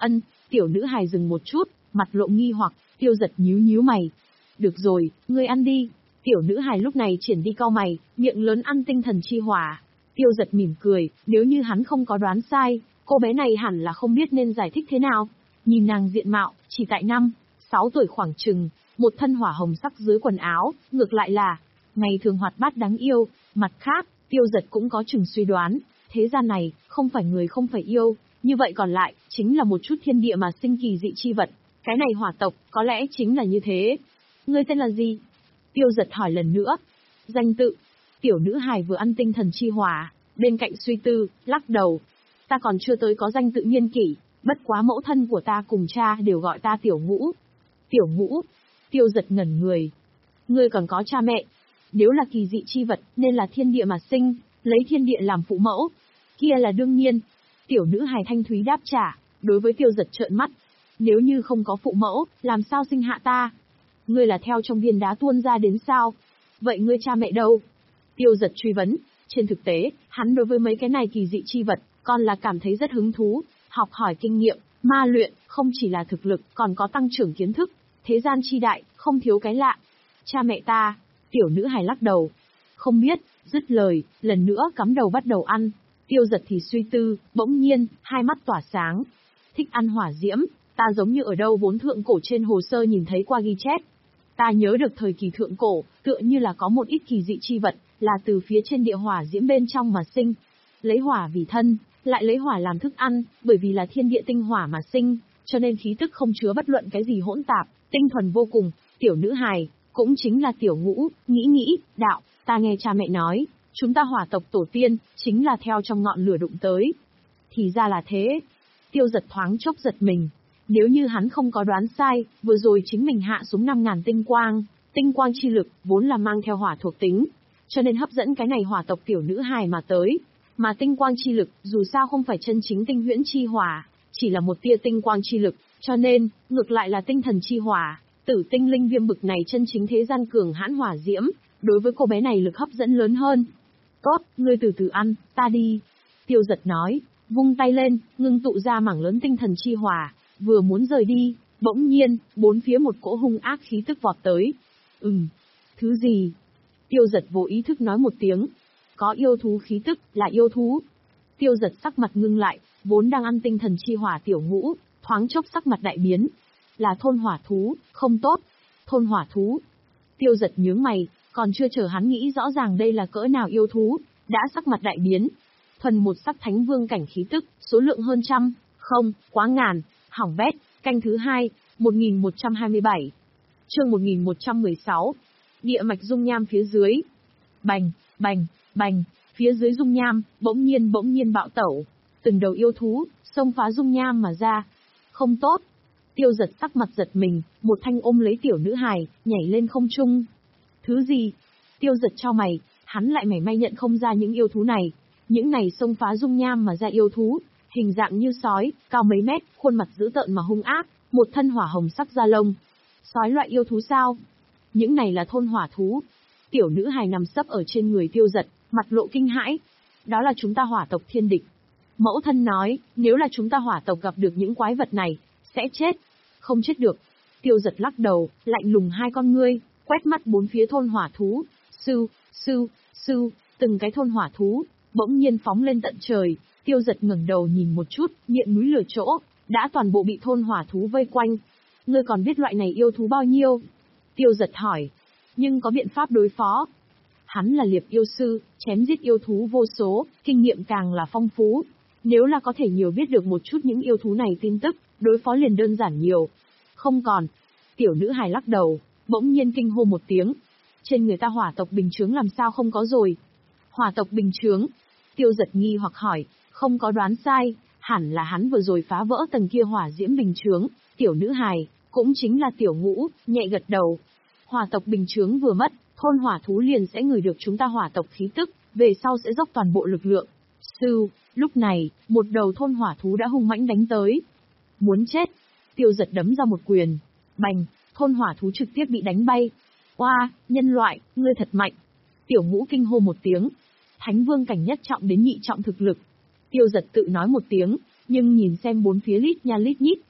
Tiểu nữ hài dừng một chút, mặt lộ nghi hoặc, Tiêu Giật nhíu nhíu mày. Được rồi, ngươi ăn đi. Tiểu nữ hài lúc này triển đi cau mày, miệng lớn ăn tinh thần chi hỏa. Tiêu Giật mỉm cười, nếu như hắn không có đoán sai, cô bé này hẳn là không biết nên giải thích thế nào. Nhìn nàng diện mạo, chỉ tại năm, sáu tuổi khoảng chừng, một thân hỏa hồng sắc dưới quần áo, ngược lại là ngày thường hoạt bát đáng yêu. Mặt khác, Tiêu Giật cũng có chừng suy đoán, thế gian này không phải người không phải yêu, như vậy còn lại chính là một chút thiên địa mà sinh kỳ dị chi vật. Cái này hỏa tộc có lẽ chính là như thế. Ngươi tên là gì? Tiêu Giật hỏi lần nữa. Danh tự. Tiểu nữ hài vừa ăn tinh thần chi hỏa, bên cạnh suy tư, lắc đầu. Ta còn chưa tới có danh tự niên kỷ, bất quá mẫu thân của ta cùng cha đều gọi ta Tiểu Ngũ. Tiểu Ngũ. Tiêu Giật ngẩn người. Ngươi còn có cha mẹ. Nếu là kỳ dị chi vật nên là thiên địa mà sinh, lấy thiên địa làm phụ mẫu. Kia là đương nhiên. Tiểu nữ hài thanh thúy đáp trả, đối với Tiêu Giật trợn mắt. Nếu như không có phụ mẫu, làm sao sinh hạ ta? Ngươi là theo trong viên đá tuôn ra đến sao? Vậy ngươi cha mẹ đâu? Tiêu Giật truy vấn. Trên thực tế, hắn đối với mấy cái này kỳ dị chi vật, còn là cảm thấy rất hứng thú, học hỏi kinh nghiệm, ma luyện, không chỉ là thực lực, còn có tăng trưởng kiến thức. Thế gian chi đại, không thiếu cái lạ. Cha mẹ ta. Tiểu nữ hài lắc đầu. Không biết, dứt lời, lần nữa cắm đầu bắt đầu ăn. Tiêu Giật thì suy tư, bỗng nhiên, hai mắt tỏa sáng. Thích ăn hỏa diễm, ta giống như ở đâu vốn thượng cổ trên hồ sơ nhìn thấy qua ghi chép. Ta nhớ được thời kỳ thượng cổ, tựa như là có một ít kỳ dị chi vật, là từ phía trên địa hỏa diễm bên trong mà sinh. Lấy hỏa vì thân, lại lấy hỏa làm thức ăn, bởi vì là thiên địa tinh hỏa mà sinh, cho nên khí tức không chứa bất luận cái gì hỗn tạp, tinh thuần vô cùng. Tiểu nữ hài, cũng chính là Tiểu Ngũ, nghĩ nghĩ, đạo, ta nghe cha mẹ nói, chúng ta hỏa tộc tổ tiên, chính là theo trong ngọn lửa đụng tới. Thì ra là thế. Tiêu Giật thoáng chốc giật mình. Nếu như hắn không có đoán sai, vừa rồi chính mình hạ xuống năm ngàn tinh quang, tinh quang chi lực, vốn là mang theo hỏa thuộc tính, cho nên hấp dẫn cái này hỏa tộc tiểu nữ hài mà tới. Mà tinh quang chi lực, dù sao không phải chân chính tinh huyễn chi hỏa, chỉ là một tia tinh quang chi lực, cho nên, ngược lại là tinh thần chi hỏa, tử tinh linh viêm bực này chân chính thế gian cường hãn hỏa diễm, đối với cô bé này lực hấp dẫn lớn hơn. Tốt, ngươi từ từ ăn, ta đi. Tiêu Giật nói, vung tay lên, ngưng tụ ra mảng lớn tinh thần chi hỏa, vừa muốn rời đi, bỗng nhiên, bốn phía một cỗ hung ác khí tức vọt tới. Ừm, thứ gì? Tiêu Giật vô ý thức nói một tiếng. Có yêu thú khí tức, là yêu thú. Tiêu Giật sắc mặt ngưng lại, vốn đang ăn tinh thần chi hỏa Tiểu Ngũ, thoáng chốc sắc mặt đại biến. Là thôn hỏa thú, không tốt. Thôn hỏa thú. Tiêu Giật nhướng mày, còn chưa chờ hắn nghĩ rõ ràng đây là cỡ nào yêu thú, đã sắc mặt đại biến. Thuần một sắc thánh vương cảnh khí tức, số lượng hơn trăm, không, quá ngàn, hỏng bét, canh thứ hai, một nghìn một trăm hai mươi bảy. Chương một nghìn một trăm mười sáu. Địa mạch dung nham phía dưới. Bành, bành, bành, phía dưới dung nham, bỗng nhiên bỗng nhiên bạo tẩu. Từng đầu yêu thú, xông phá dung nham mà ra. Không tốt. Tiêu Giật sắc mặt giật mình, một thanh ôm lấy tiểu nữ hài, nhảy lên không trung. Thứ gì? Tiêu Giật chau mày, hắn lại mảy may nhận không ra những yêu thú này. Những này xông phá dung nham mà ra yêu thú, hình dạng như sói, cao mấy mét, khuôn mặt dữ tợn mà hung ác, một thân hỏa hồng sắc da lông. Sói loại yêu thú sao? Những này là thôn hỏa thú. Tiểu nữ hài nằm sấp ở trên người Tiêu Giật, mặt lộ kinh hãi. Đó là chúng ta hỏa tộc thiên địch. Mẫu thân nói, nếu là chúng ta hỏa tộc gặp được những quái vật này, sẽ chết. Không chết được. Tiêu Giật lắc đầu, lạnh lùng hai con ngươi, quét mắt bốn phía thôn hỏa thú. Sưu, sưu, sưu, từng cái thôn hỏa thú, bỗng nhiên phóng lên tận trời. Tiêu Giật ngẩng đầu nhìn một chút, miệng núi lửa chỗ, đã toàn bộ bị thôn hỏa thú vây quanh. Ngươi còn biết loại này yêu thú bao nhiêu? Tiêu Giật hỏi. Nhưng có biện pháp đối phó. Hắn là liệp yêu sư, chém giết yêu thú vô số, kinh nghiệm càng là phong phú. Nếu là có thể nhiều biết được một chút những yêu thú này tin tức, đối phó liền đơn giản nhiều. Không còn. Tiểu nữ hài lắc đầu, bỗng nhiên kinh hô một tiếng. Trên người ta hỏa tộc bình chướng làm sao không có rồi? Hỏa tộc bình chướng? Tiêu Giật nghi hoặc hỏi, không có đoán sai, hẳn là hắn vừa rồi phá vỡ tầng kia hỏa diễm bình chướng. Tiểu nữ hài, cũng chính là Tiểu Ngũ, nhẹ gật đầu. Hỏa tộc bình chướng vừa mất, thôn hỏa thú liền sẽ ngửi được chúng ta hỏa tộc khí tức, về sau sẽ dốc toàn bộ lực lượng. Sưu, lúc này, một đầu thôn hỏa thú đã hung mãnh đánh tới. Muốn chết. Tiêu Giật đấm ra một quyền. Bành, thôn hỏa thú trực tiếp bị đánh bay. Oa, wow, nhân loại, ngươi thật mạnh. Tiểu Ngũ kinh hô một tiếng. Thánh vương cảnh nhất trọng đến nhị trọng thực lực. Tiêu Giật tự nói một tiếng, nhưng nhìn xem bốn phía lít nha lít nhít,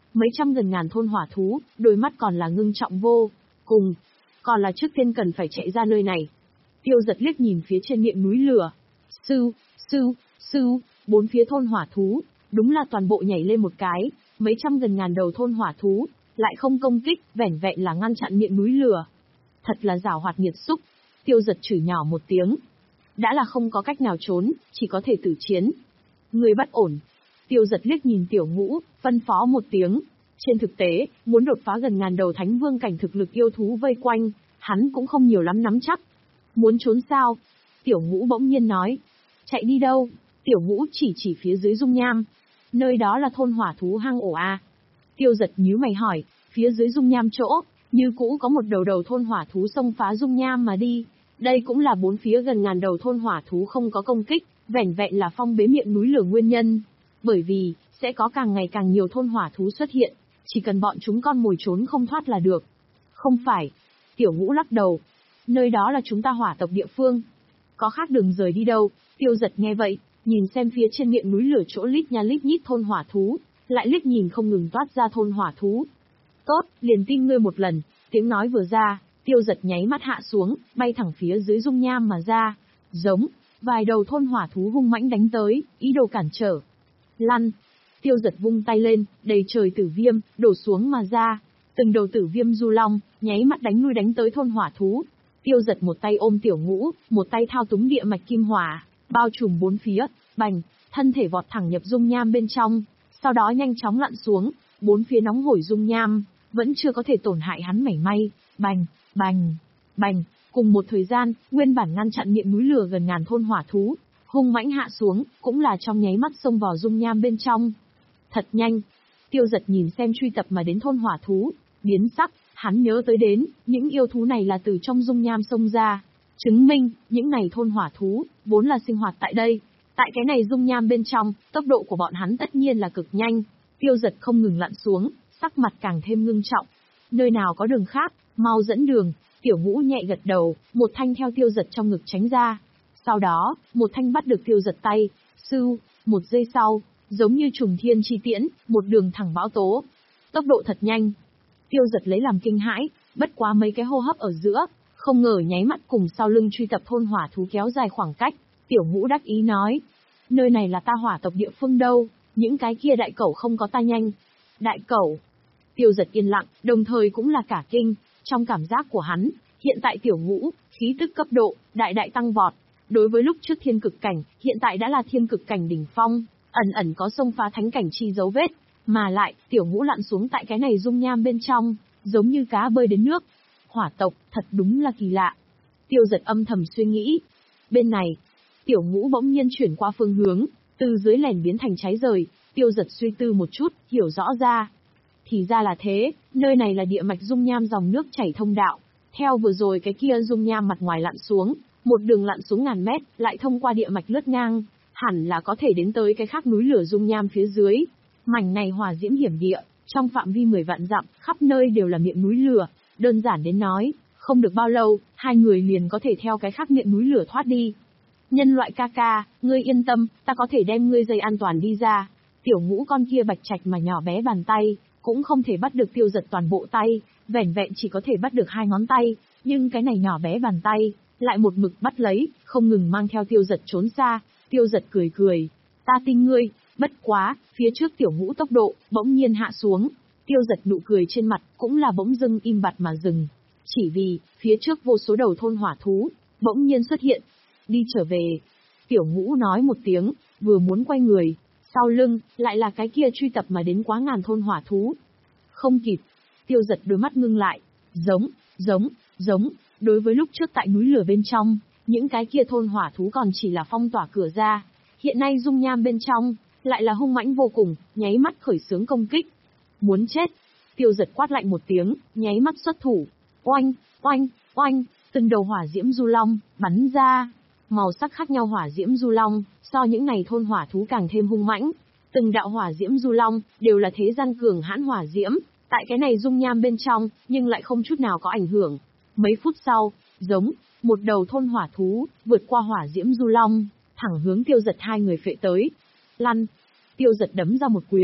Mấy trăm gần ngàn thôn hỏa thú, đôi mắt còn là ngưng trọng vô cùng. Còn là trước tiên cần phải chạy ra nơi này. Tiêu Giật liếc nhìn phía trên miệng núi lửa. Sư, sư, sư, bốn phía thôn hỏa thú, đúng là toàn bộ nhảy lên một cái, mấy trăm gần ngàn đầu thôn hỏa thú, lại không công kích, vẻn vẹn là ngăn chặn miệng núi lửa. Thật là giảo hoạt nghiệt xúc. Tiêu Giật chửi nhỏ một tiếng. Đã là không có cách nào trốn, chỉ có thể tử chiến. Người bất ổn. Tiêu Giật liếc nhìn Tiểu Ngũ, phân phó một tiếng. Trên thực tế, muốn đột phá gần ngàn đầu thánh vương cảnh thực lực yêu thú vây quanh, hắn cũng không nhiều lắm nắm chắc. Muốn trốn sao? Tiểu Ngũ bỗng nhiên nói. Chạy đi đâu? Tiểu Ngũ chỉ chỉ phía dưới dung nham. Nơi đó là thôn hỏa thú hang ổ a. Tiêu Giật nhíu mày hỏi, phía dưới dung nham chỗ, như cũ có một đầu đầu thôn hỏa thú xông phá dung nham mà đi. Đây cũng là bốn phía gần ngàn đầu thôn hỏa thú không có công kích, vẻn vẹn là phong bế miệng núi lửa nguyên nhân. Bởi vì, sẽ có càng ngày càng nhiều thôn hỏa thú xuất hiện, chỉ cần bọn chúng con mồi trốn không thoát là được. Không phải. Tiểu Ngũ lắc đầu. Nơi đó là chúng ta hỏa tộc địa phương. Có khác đường rời đi đâu. Tiêu Giật nghe vậy, nhìn xem phía trên miệng núi lửa chỗ lít nha lít nhít thôn hỏa thú, lại liếc nhìn không ngừng toát ra thôn hỏa thú. Tốt, liền tin ngươi một lần. Tiếng nói vừa ra, Tiêu Giật nháy mắt hạ xuống, bay thẳng phía dưới dung nham mà ra. Giống, vài đầu thôn hỏa thú hung mãnh đánh tới, ý đồ cản trở. Lăn. Tiêu Giật vung tay lên, đầy trời tử viêm, đổ xuống mà ra. Từng đầu tử viêm du long, nháy mắt đánh lui đánh tới thôn hỏa thú. Tiêu Giật một tay ôm Tiểu Ngũ, một tay thao túng địa mạch kim hỏa, bao trùm bốn phía, bành, thân thể vọt thẳng nhập dung nham bên trong, sau đó nhanh chóng lặn xuống, bốn phía nóng hổi dung nham, vẫn chưa có thể tổn hại hắn mảy may, bành, bành, bành, cùng một thời gian, nguyên bản ngăn chặn miệng núi lửa gần ngàn thôn hỏa thú, hung mãnh hạ xuống, cũng là trong nháy mắt xông vào dung nham bên trong. Thật nhanh. Tiêu Giật nhìn xem truy tập mà đến thôn hỏa thú, biến sắc, hắn nhớ tới đến, những yêu thú này là từ trong dung nham xông ra, chứng minh, những này thôn hỏa thú, vốn là sinh hoạt tại đây. Tại cái này dung nham bên trong, tốc độ của bọn hắn tất nhiên là cực nhanh. Tiêu Giật không ngừng lặn xuống, sắc mặt càng thêm ngưng trọng. Nơi nào có đường khác, mau dẫn đường. Tiểu Ngũ nhẹ gật đầu, một thanh theo Tiêu Giật trong ngực tránh ra. Sau đó, một thanh bắt được Tiêu Giật tay, sưu, một giây sau, giống như trùng thiên chi tiễn, một đường thẳng bão tố. Tốc độ thật nhanh. Tiêu Giật lấy làm kinh hãi, bất quá mấy cái hô hấp ở giữa, không ngờ nháy mắt cùng sau lưng truy tập thôn hỏa thú kéo dài khoảng cách. Tiểu Ngũ đắc ý nói, nơi này là ta hỏa tộc địa phương đâu, những cái kia đại cẩu không có ta nhanh. Đại cẩu. Tiêu Giật yên lặng, đồng thời cũng là cả kinh, trong cảm giác của hắn, hiện tại Tiểu Ngũ, khí tức cấp độ, đại đại tăng vọt. Đối với lúc trước thiên cực cảnh, hiện tại đã là thiên cực cảnh đỉnh phong, ẩn ẩn có xông phá thánh cảnh chi dấu vết, mà lại, Tiểu Ngũ lặn xuống tại cái này dung nham bên trong, giống như cá bơi đến nước. Hỏa tộc, thật đúng là kỳ lạ. Tiêu Giật âm thầm suy nghĩ. Bên này, Tiểu Ngũ bỗng nhiên chuyển qua phương hướng, từ dưới lèn biến thành trái rời. Tiêu Giật suy tư một chút, hiểu rõ ra. Thì ra là thế, nơi này là địa mạch dung nham dòng nước chảy thông đạo. Theo vừa rồi cái kia dung nham mặt ngoài lặn xuống, một đường lặn xuống ngàn mét, lại thông qua địa mạch lướt ngang, hẳn là có thể đến tới cái khác núi lửa dung nham phía dưới. Mảnh này hỏa diễm hiểm địa, trong phạm vi mười vạn dặm, khắp nơi đều là miệng núi lửa. Đơn giản đến nói, không được bao lâu, hai người liền có thể theo cái khác miệng núi lửa thoát đi. Nhân loại ca ca, ngươi yên tâm, ta có thể đem ngươi dây an toàn đi ra. Tiểu Ngũ con kia bạch trạch mà nhỏ bé bàn tay, cũng không thể bắt được Tiêu Giật toàn bộ tay, vẻn vẹn chỉ có thể bắt được hai ngón tay, nhưng cái này nhỏ bé bàn tay, lại một mực bắt lấy, không ngừng mang theo Tiêu Giật trốn xa. Tiêu Giật cười cười, ta tin ngươi, bất quá, phía trước Tiểu Ngũ tốc độ, bỗng nhiên hạ xuống. Tiêu Giật nụ cười trên mặt, cũng là bỗng dưng im bặt mà dừng. Chỉ vì, phía trước vô số đầu thôn hỏa thú, bỗng nhiên xuất hiện. Đi trở về. Tiểu Ngũ nói một tiếng, vừa muốn quay người. Sau lưng, lại là cái kia truy tập mà đến quá ngàn thôn hỏa thú. Không kịp. Tiêu Giật đôi mắt ngưng lại. Giống, giống, giống. Đối với lúc trước tại núi lửa bên trong, những cái kia thôn hỏa thú còn chỉ là phong tỏa cửa ra. Hiện nay dung nham bên trong, lại là hung mãnh vô cùng, nháy mắt khởi xướng công kích. Muốn chết. Tiêu Giật quát lạnh một tiếng, nháy mắt xuất thủ. Oanh, oanh, oanh, từng đầu hỏa diễm du long, bắn ra. Màu sắc khác nhau hỏa diễm du long, so những này thôn hỏa thú càng thêm hung mãnh. Từng đạo hỏa diễm du long, đều là thế gian cường hãn hỏa diễm, tại cái này dung nham bên trong, nhưng lại không chút nào có ảnh hưởng. Mấy phút sau, giống, một đầu thôn hỏa thú, vượt qua hỏa diễm du long, thẳng hướng Tiêu Giật hai người phệ tới. Lăn. Tiêu Giật đấm ra một quyền,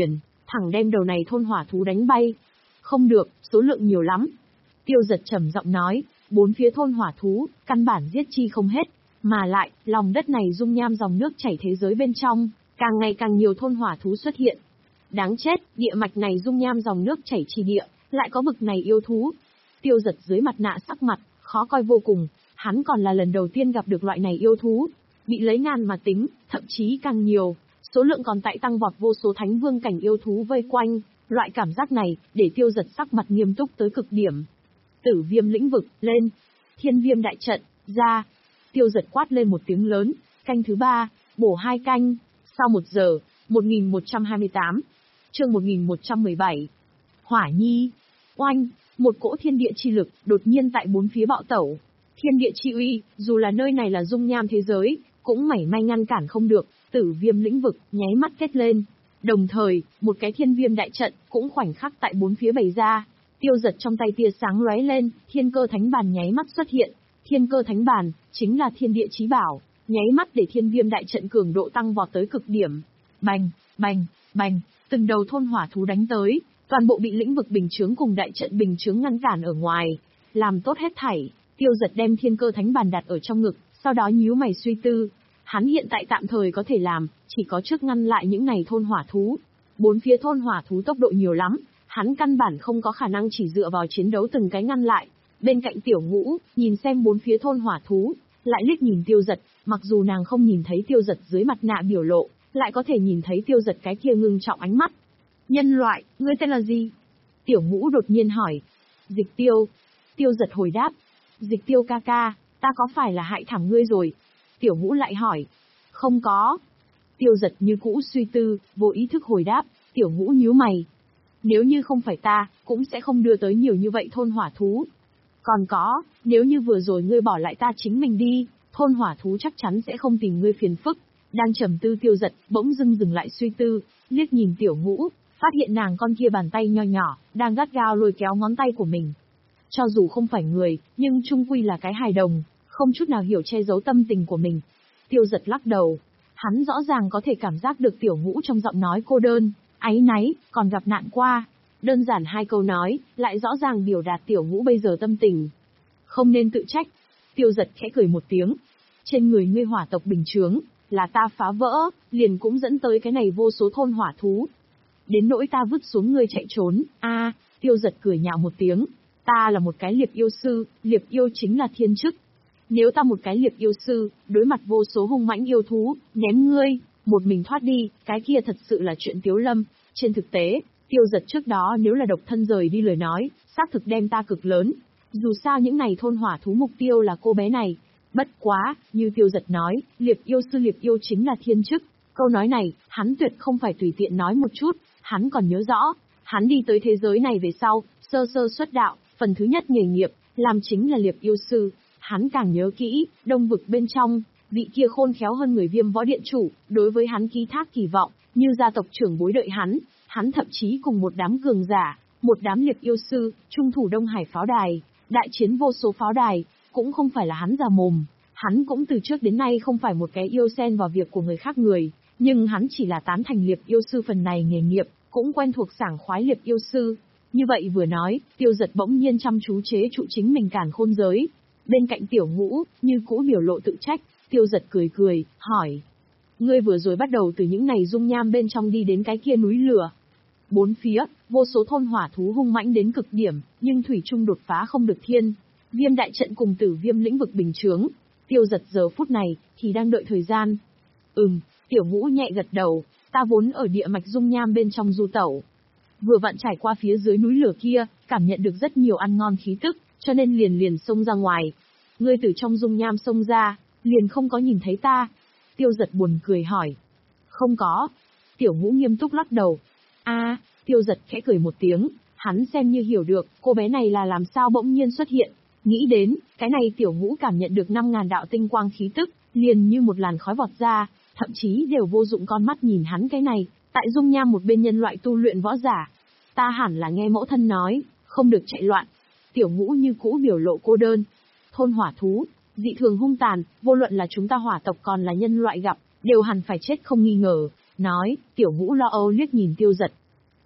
thẳng đem đầu này thôn hỏa thú đánh bay. Không được, số lượng nhiều lắm. Tiêu Giật trầm giọng nói, bốn phía thôn hỏa thú, căn bản giết chi không hết, mà lại, lòng đất này dung nham dòng nước chảy thế giới bên trong, càng ngày càng nhiều thôn hỏa thú xuất hiện. Đáng chết, địa mạch này dung nham dòng nước chảy chi địa, lại có bực này yêu thú. Tiêu Giật dưới mặt nạ sắc mặt, khó coi vô cùng, hắn còn là lần đầu tiên gặp được loại này yêu thú. Bị lấy ngàn mà tính, thậm chí càng nhiều, số lượng còn tại tăng vọt vô số thánh vương cảnh yêu thú vây quanh, loại cảm giác này, để Tiêu Giật sắc mặt nghiêm túc tới cực điểm. Tử viêm lĩnh vực, lên. Thiên viêm đại trận, ra. Tiêu Giật quát lên một tiếng lớn, canh thứ ba, bổ hai canh. Sau một giờ, một nghìn một trăm hai mươi tám. Chương một nghìn một trăm mười bảy. Hỏa nhi. Oanh, một cỗ thiên địa chi lực, đột nhiên tại bốn phía bạo tẩu. Thiên địa chi uy, dù là nơi này là dung nham thế giới, cũng mảy may ngăn cản không được, tử viêm lĩnh vực, nháy mắt kết lên. Đồng thời, một cái thiên viêm đại trận, cũng khoảnh khắc tại bốn phía bày ra. Tiêu Giật trong tay tia sáng lóe lên, thiên cơ thánh bàn nháy mắt xuất hiện. Thiên cơ thánh bàn, chính là thiên địa chí bảo, nháy mắt để thiên viêm đại trận cường độ tăng vọt tới cực điểm. Bành, bành, bành, từng đầu thôn hỏa thú đánh tới, toàn bộ bị lĩnh vực bình chướng cùng đại trận bình chướng ngăn cản ở ngoài. Làm tốt hết thảy, Tiêu Giật đem thiên cơ thánh bàn đặt ở trong ngực, sau đó nhíu mày suy tư. Hắn hiện tại tạm thời có thể làm, chỉ có trước ngăn lại những này thôn hỏa thú. Bốn phía thôn hỏa thú tốc độ nhiều lắm, hắn căn bản không có khả năng chỉ dựa vào chiến đấu từng cái ngăn lại. Bên cạnh Tiểu Ngũ, nhìn xem bốn phía thôn hỏa thú, lại liếc nhìn Tiêu Giật, mặc dù nàng không nhìn thấy Tiêu Giật dưới mặt nạ biểu lộ, lại có thể nhìn thấy Tiêu Giật cái kia ngưng trọng ánh mắt. Nhân loại, ngươi tên là gì? Tiểu Ngũ đột nhiên hỏi. Dịch Tiêu. Tiêu Giật hồi đáp. Dịch Tiêu ca ca, ta có phải là hại thảm ngươi rồi? Tiểu Ngũ lại hỏi. Không có. Tiêu Giật như cũ suy tư, vô ý thức hồi đáp. Tiểu Ngũ nhíu mày. Nếu như không phải ta, cũng sẽ không đưa tới nhiều như vậy thôn hỏa thú. Còn có, nếu như vừa rồi ngươi bỏ lại ta chính mình đi, thôn hỏa thú chắc chắn sẽ không tìm ngươi phiền phức. Đang trầm tư Tiêu Giật, bỗng dưng dừng lại suy tư, liếc nhìn Tiểu Ngũ, phát hiện nàng con kia bàn tay nho nhỏ, đang gắt gao lôi kéo ngón tay của mình. Cho dù không phải người, nhưng chung quy là cái hài đồng, không chút nào hiểu che giấu tâm tình của mình. Tiêu Giật lắc đầu, hắn rõ ràng có thể cảm giác được Tiểu Ngũ trong giọng nói cô đơn, áy náy, còn gặp nạn qua. Đơn giản hai câu nói, lại rõ ràng biểu đạt Tiểu Ngũ bây giờ tâm tình. Không nên tự trách. Tiêu Giật khẽ cười một tiếng. Trên người ngươi hỏa tộc bình chướng, là ta phá vỡ, liền cũng dẫn tới cái này vô số thôn hỏa thú. Đến nỗi ta vứt xuống ngươi chạy trốn, a à, Tiêu Giật cười nhạo một tiếng. Ta là một cái liệp yêu sư, liệp yêu chính là thiên chức. Nếu ta một cái liệp yêu sư, đối mặt vô số hung mãnh yêu thú, ném ngươi, một mình thoát đi, cái kia thật sự là chuyện tiếu lâm. Trên thực tế, Tiêu Giật trước đó nếu là độc thân rời đi lời nói, xác thực đem ta cực lớn. Dù sao những này thôn hỏa thú mục tiêu là cô bé này. Bất quá, như Tiêu Giật nói, liệp yêu sư liệp yêu chính là thiên chức. Câu nói này, hắn tuyệt không phải tùy tiện nói một chút, hắn còn nhớ rõ. Hắn đi tới thế giới này về sau, sơ sơ xuất đạo, phần thứ nhất nghề nghiệp, làm chính là liệp yêu sư. Hắn càng nhớ kỹ, đông vực bên trong, vị kia khôn khéo hơn người Viêm Võ Điện chủ, đối với hắn ký thác kỳ vọng, như gia tộc trưởng bối đợi hắn, hắn thậm chí cùng một đám cường giả, một đám liệp yêu sư, trung thủ Đông Hải pháo đài, đại chiến vô số pháo đài, cũng không phải là hắn già mồm. Hắn cũng từ trước đến nay không phải một cái yêu xen vào việc của người khác người, nhưng hắn chỉ là tán thành liệp yêu sư phần này nghề nghiệp, cũng quen thuộc sảng khoái liệp yêu sư. Như vậy vừa nói, Tiêu Giật bỗng nhiên chăm chú chế trụ chính mình càn khôn giới. Bên cạnh Tiểu Ngũ, như cũ biểu lộ tự trách, Tiêu Giật cười cười, hỏi. Ngươi vừa rồi bắt đầu từ những này dung nham bên trong đi đến cái kia núi lửa. Bốn phía, vô số thôn hỏa thú hung mãnh đến cực điểm, nhưng thủy chung đột phá không được thiên viêm đại trận cùng tử viêm lĩnh vực bình chướng. Tiêu Giật giờ phút này, thì đang đợi thời gian. Ừm, Tiểu Ngũ nhẹ gật đầu, ta vốn ở địa mạch dung nham bên trong du tẩu. Vừa vặn trải qua phía dưới núi lửa kia, cảm nhận được rất nhiều ăn ngon khí tức, cho nên liền liền xông ra ngoài. Ngươi từ trong dung nham xông ra, liền không có nhìn thấy ta. Tiêu Giật buồn cười hỏi. Không có. Tiểu Ngũ nghiêm túc lắc đầu. A, à, Tiêu Giật khẽ cười một tiếng, hắn xem như hiểu được, cô bé này là làm sao bỗng nhiên xuất hiện. Nghĩ đến, cái này Tiểu Ngũ cảm nhận được năm ngàn đạo tinh quang khí tức, liền như một làn khói vọt ra, thậm chí đều vô dụng con mắt nhìn hắn cái này, tại dung nham một bên nhân loại tu luyện võ giả. Ta hẳn là nghe mẫu thân nói, không được chạy loạn. Tiểu Ngũ như cũ biểu lộ cô đơn. Thôn hỏa thú, dị thường hung tàn, vô luận là chúng ta hỏa tộc còn là nhân loại gặp, đều hẳn phải chết không nghi ngờ. Nói, Tiểu Ngũ lo âu liếc nhìn Tiêu Giật.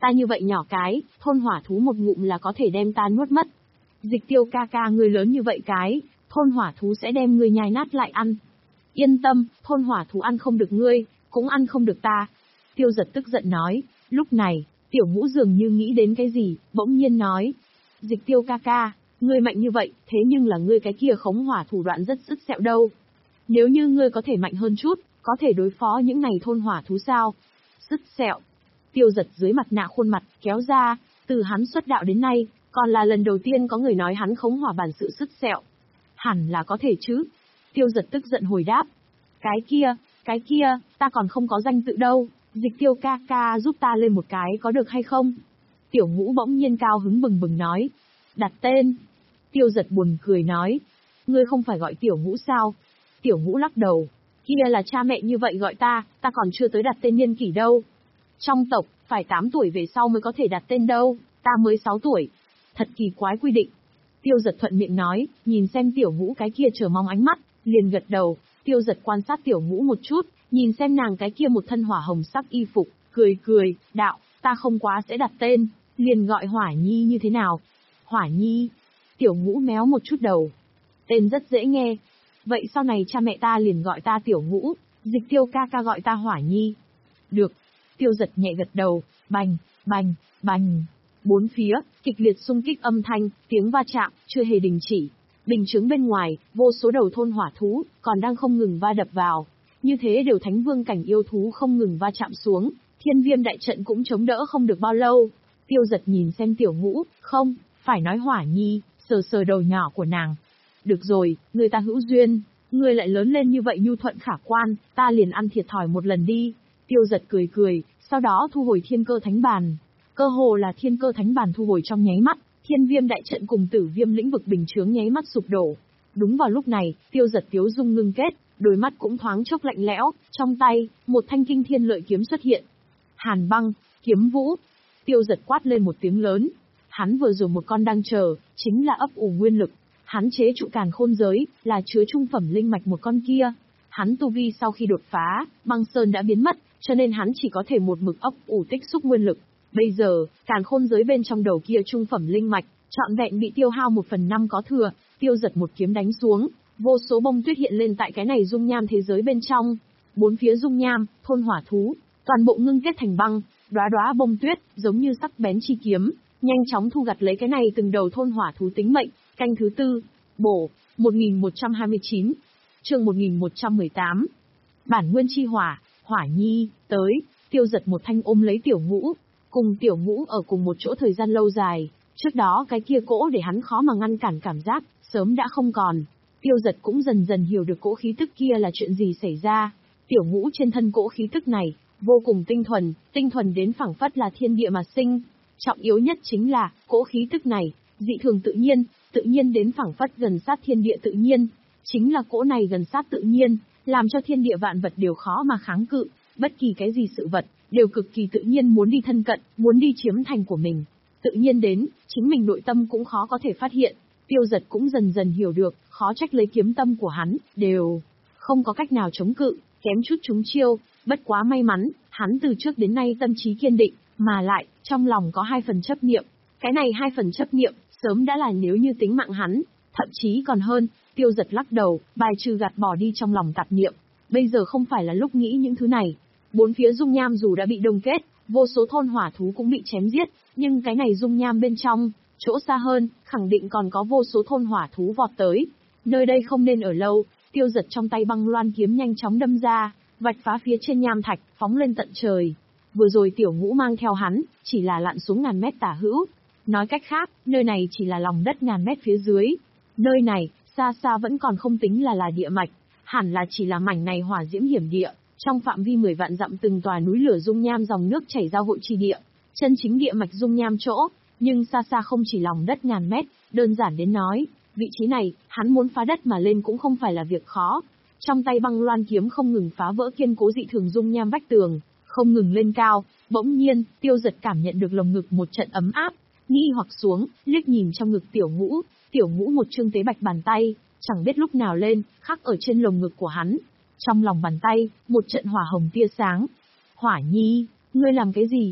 Ta như vậy nhỏ cái, thôn hỏa thú một ngụm là có thể đem ta nuốt mất. Dịch tiêu ca ca ngươi lớn như vậy cái, thôn hỏa thú sẽ đem ngươi nhai nát lại ăn. Yên tâm, thôn hỏa thú ăn không được ngươi, cũng ăn không được ta. Tiêu giật tức giận nói. Lúc này, tiểu ngũ dường như nghĩ đến cái gì, bỗng nhiên nói. Dịch tiêu ca ca, ngươi mạnh như vậy, thế nhưng là ngươi cái kia khống hỏa thủ đoạn rất sứt sẹo đâu. Nếu như ngươi có thể mạnh hơn chút, có thể đối phó những này thôn hỏa thú sao? Sứt sẹo. Tiêu giật dưới mặt nạ khuôn mặt, kéo ra, từ hắn xuất đạo đến nay, còn là lần đầu tiên có người nói hắn khống hỏa bản sự sứt sẹo. Hẳn là có thể chứ. Tiêu giật tức giận hồi đáp. Cái kia, cái kia, ta còn không có danh tự đâu, dịch tiêu ca ca giúp ta lên một cái có được hay không? Tiểu ngũ bỗng nhiên cao hứng bừng bừng nói. Đặt tên. Tiêu giật buồn cười nói. Ngươi không phải gọi tiểu ngũ sao? Tiểu ngũ lắc đầu. Kia là cha mẹ như vậy gọi ta, ta còn chưa tới đặt tên niên kỷ đâu. Trong tộc, phải tám tuổi về sau mới có thể đặt tên đâu, ta mới sáu tuổi. Thật kỳ quái quy định. Tiêu giật thuận miệng nói, nhìn xem tiểu ngũ cái kia chờ mong ánh mắt, liền gật đầu. Tiêu giật quan sát tiểu ngũ một chút, nhìn xem nàng cái kia một thân hỏa hồng sắc y phục, cười cười, đạo, ta không quá sẽ đặt tên, liền gọi Hỏa Nhi như thế nào? Hỏa Nhi. Tiểu ngũ méo một chút đầu. Tên rất dễ nghe. Vậy sau này cha mẹ ta liền gọi ta tiểu ngũ, dịch tiêu ca ca gọi ta Hỏa Nhi. Được. Tiêu giật nhẹ gật đầu, bành, bành, bành. Bốn phía, kịch liệt xung kích âm thanh, tiếng va chạm, chưa hề đình chỉ. Bình chướng bên ngoài, vô số đầu thôn hỏa thú, còn đang không ngừng va đập vào. Như thế đều thánh vương cảnh yêu thú không ngừng va chạm xuống, thiên viêm đại trận cũng chống đỡ không được bao lâu. Tiêu giật nhìn xem tiểu ngũ, không, phải nói Hỏa Nhi, sờ sờ đầu nhỏ của nàng. Được rồi, người ta hữu duyên, người lại lớn lên như vậy nhu thuận khả quan, ta liền ăn thiệt thòi một lần đi. Tiêu giật cười cười, sau đó thu hồi thiên cơ thánh bàn. Cơ hồ là thiên cơ thánh bàn thu hồi trong nháy mắt, thiên viêm đại trận cùng tử viêm lĩnh vực bình chướng nháy mắt sụp đổ. Đúng vào lúc này, tiêu giật tiếu dung ngưng kết, đôi mắt cũng thoáng chốc lạnh lẽo, trong tay, một thanh kinh thiên lợi kiếm xuất hiện. Hàn băng, kiếm vũ. Tiêu giật quát lên một tiếng lớn. Hắn vừa rồi một con đang chờ, chính là ấp ủ nguyên lực. Hắn chế trụ càn khôn giới, là chứa trung phẩm linh mạch một con kia. Hắn tu vi sau khi đột phá, băng sơn đã biến mất, cho nên hắn chỉ có thể một mực ấp ủ tích xúc nguyên lực. Bây giờ, càn khôn giới bên trong đầu kia trung phẩm linh mạch, trọn vẹn bị tiêu hao một phần năm có thừa, tiêu giật một kiếm đánh xuống, vô số bông tuyết hiện lên tại cái này dung nham thế giới bên trong. Bốn phía dung nham, thôn hỏa thú, toàn bộ ngưng kết thành băng, đóa đóa bông tuyết, giống như sắc bén chi kiếm, nhanh chóng thu gặt lấy cái này từng đầu thôn hỏa thú tính mệnh. Canh thứ tư, bổ, một nghìn một trăm hai mươi chín, chương một nghìn một trăm mười tám. Bản nguyên chi hỏa, Hỏa Nhi, tới, tiêu giật một thanh ôm lấy tiểu ngũ, cùng tiểu ngũ ở cùng một chỗ thời gian lâu dài, trước đó cái kia cỗ để hắn khó mà ngăn cản cảm giác, sớm đã không còn. Tiêu giật cũng dần dần hiểu được cỗ khí tức kia là chuyện gì xảy ra. Tiểu ngũ trên thân cỗ khí tức này, vô cùng tinh thuần, tinh thuần đến phảng phất là thiên địa mà sinh. Trọng yếu nhất chính là, cỗ khí tức này, dị thường tự nhiên, tự nhiên đến phảng phất gần sát thiên địa tự nhiên. Chính là cỗ này gần sát tự nhiên, làm cho thiên địa vạn vật đều khó mà kháng cự, bất kỳ cái gì sự vật, đều cực kỳ tự nhiên muốn đi thân cận, muốn đi chiếm thành của mình. Tự nhiên đến, chính mình nội tâm cũng khó có thể phát hiện. Tiêu giật cũng dần dần hiểu được, khó trách lấy kiếm tâm của hắn, đều không có cách nào chống cự, kém chút trúng chiêu, bất quá may mắn, hắn từ trước đến nay tâm trí kiên định, mà lại, trong lòng có hai phần chấp niệm. Cái này hai phần chấp niệm, sớm đã là nếu như tính mạng hắn, thậm chí còn hơn. Tiêu giật lắc đầu, bài trừ gạt bỏ đi trong lòng tạp niệm. Bây giờ không phải là lúc nghĩ những thứ này. Bốn phía dung nham dù đã bị đông kết, vô số thôn hỏa thú cũng bị chém giết, nhưng cái này dung nham bên trong, chỗ xa hơn, khẳng định còn có vô số thôn hỏa thú vọt tới. Nơi đây không nên ở lâu, tiêu giật trong tay băng loan kiếm nhanh chóng đâm ra, vạch phá phía trên nham thạch, phóng lên tận trời. Vừa rồi tiểu ngũ mang theo hắn, chỉ là lặn xuống ngàn mét tả hữu. Nói cách khác, nơi này chỉ là lòng đất ngàn mét phía dưới. Nơi này, xa xa vẫn còn không tính là là địa mạch, hẳn là chỉ là mảnh này hỏa diễm hiểm địa, trong phạm vi mười vạn dặm từng tòa núi lửa dung nham dòng nước chảy giao hội chi địa, chân chính địa mạch dung nham chỗ, nhưng xa xa không chỉ lòng đất ngàn mét, đơn giản đến nói, vị trí này, hắn muốn phá đất mà lên cũng không phải là việc khó. Trong tay băng loan kiếm không ngừng phá vỡ kiên cố dị thường dung nham vách tường, không ngừng lên cao, bỗng nhiên, tiêu giật cảm nhận được lồng ngực một trận ấm áp, nghi hoặc xuống, liếc nhìn trong ngực tiểu ngũ, tiểu ngũ một trương tế bạch bàn tay, chẳng biết lúc nào lên, khắc ở trên lồng ngực của hắn. Trong lòng bàn tay, một trận hỏa hồng tia sáng. Hỏa Nhi, ngươi làm cái gì?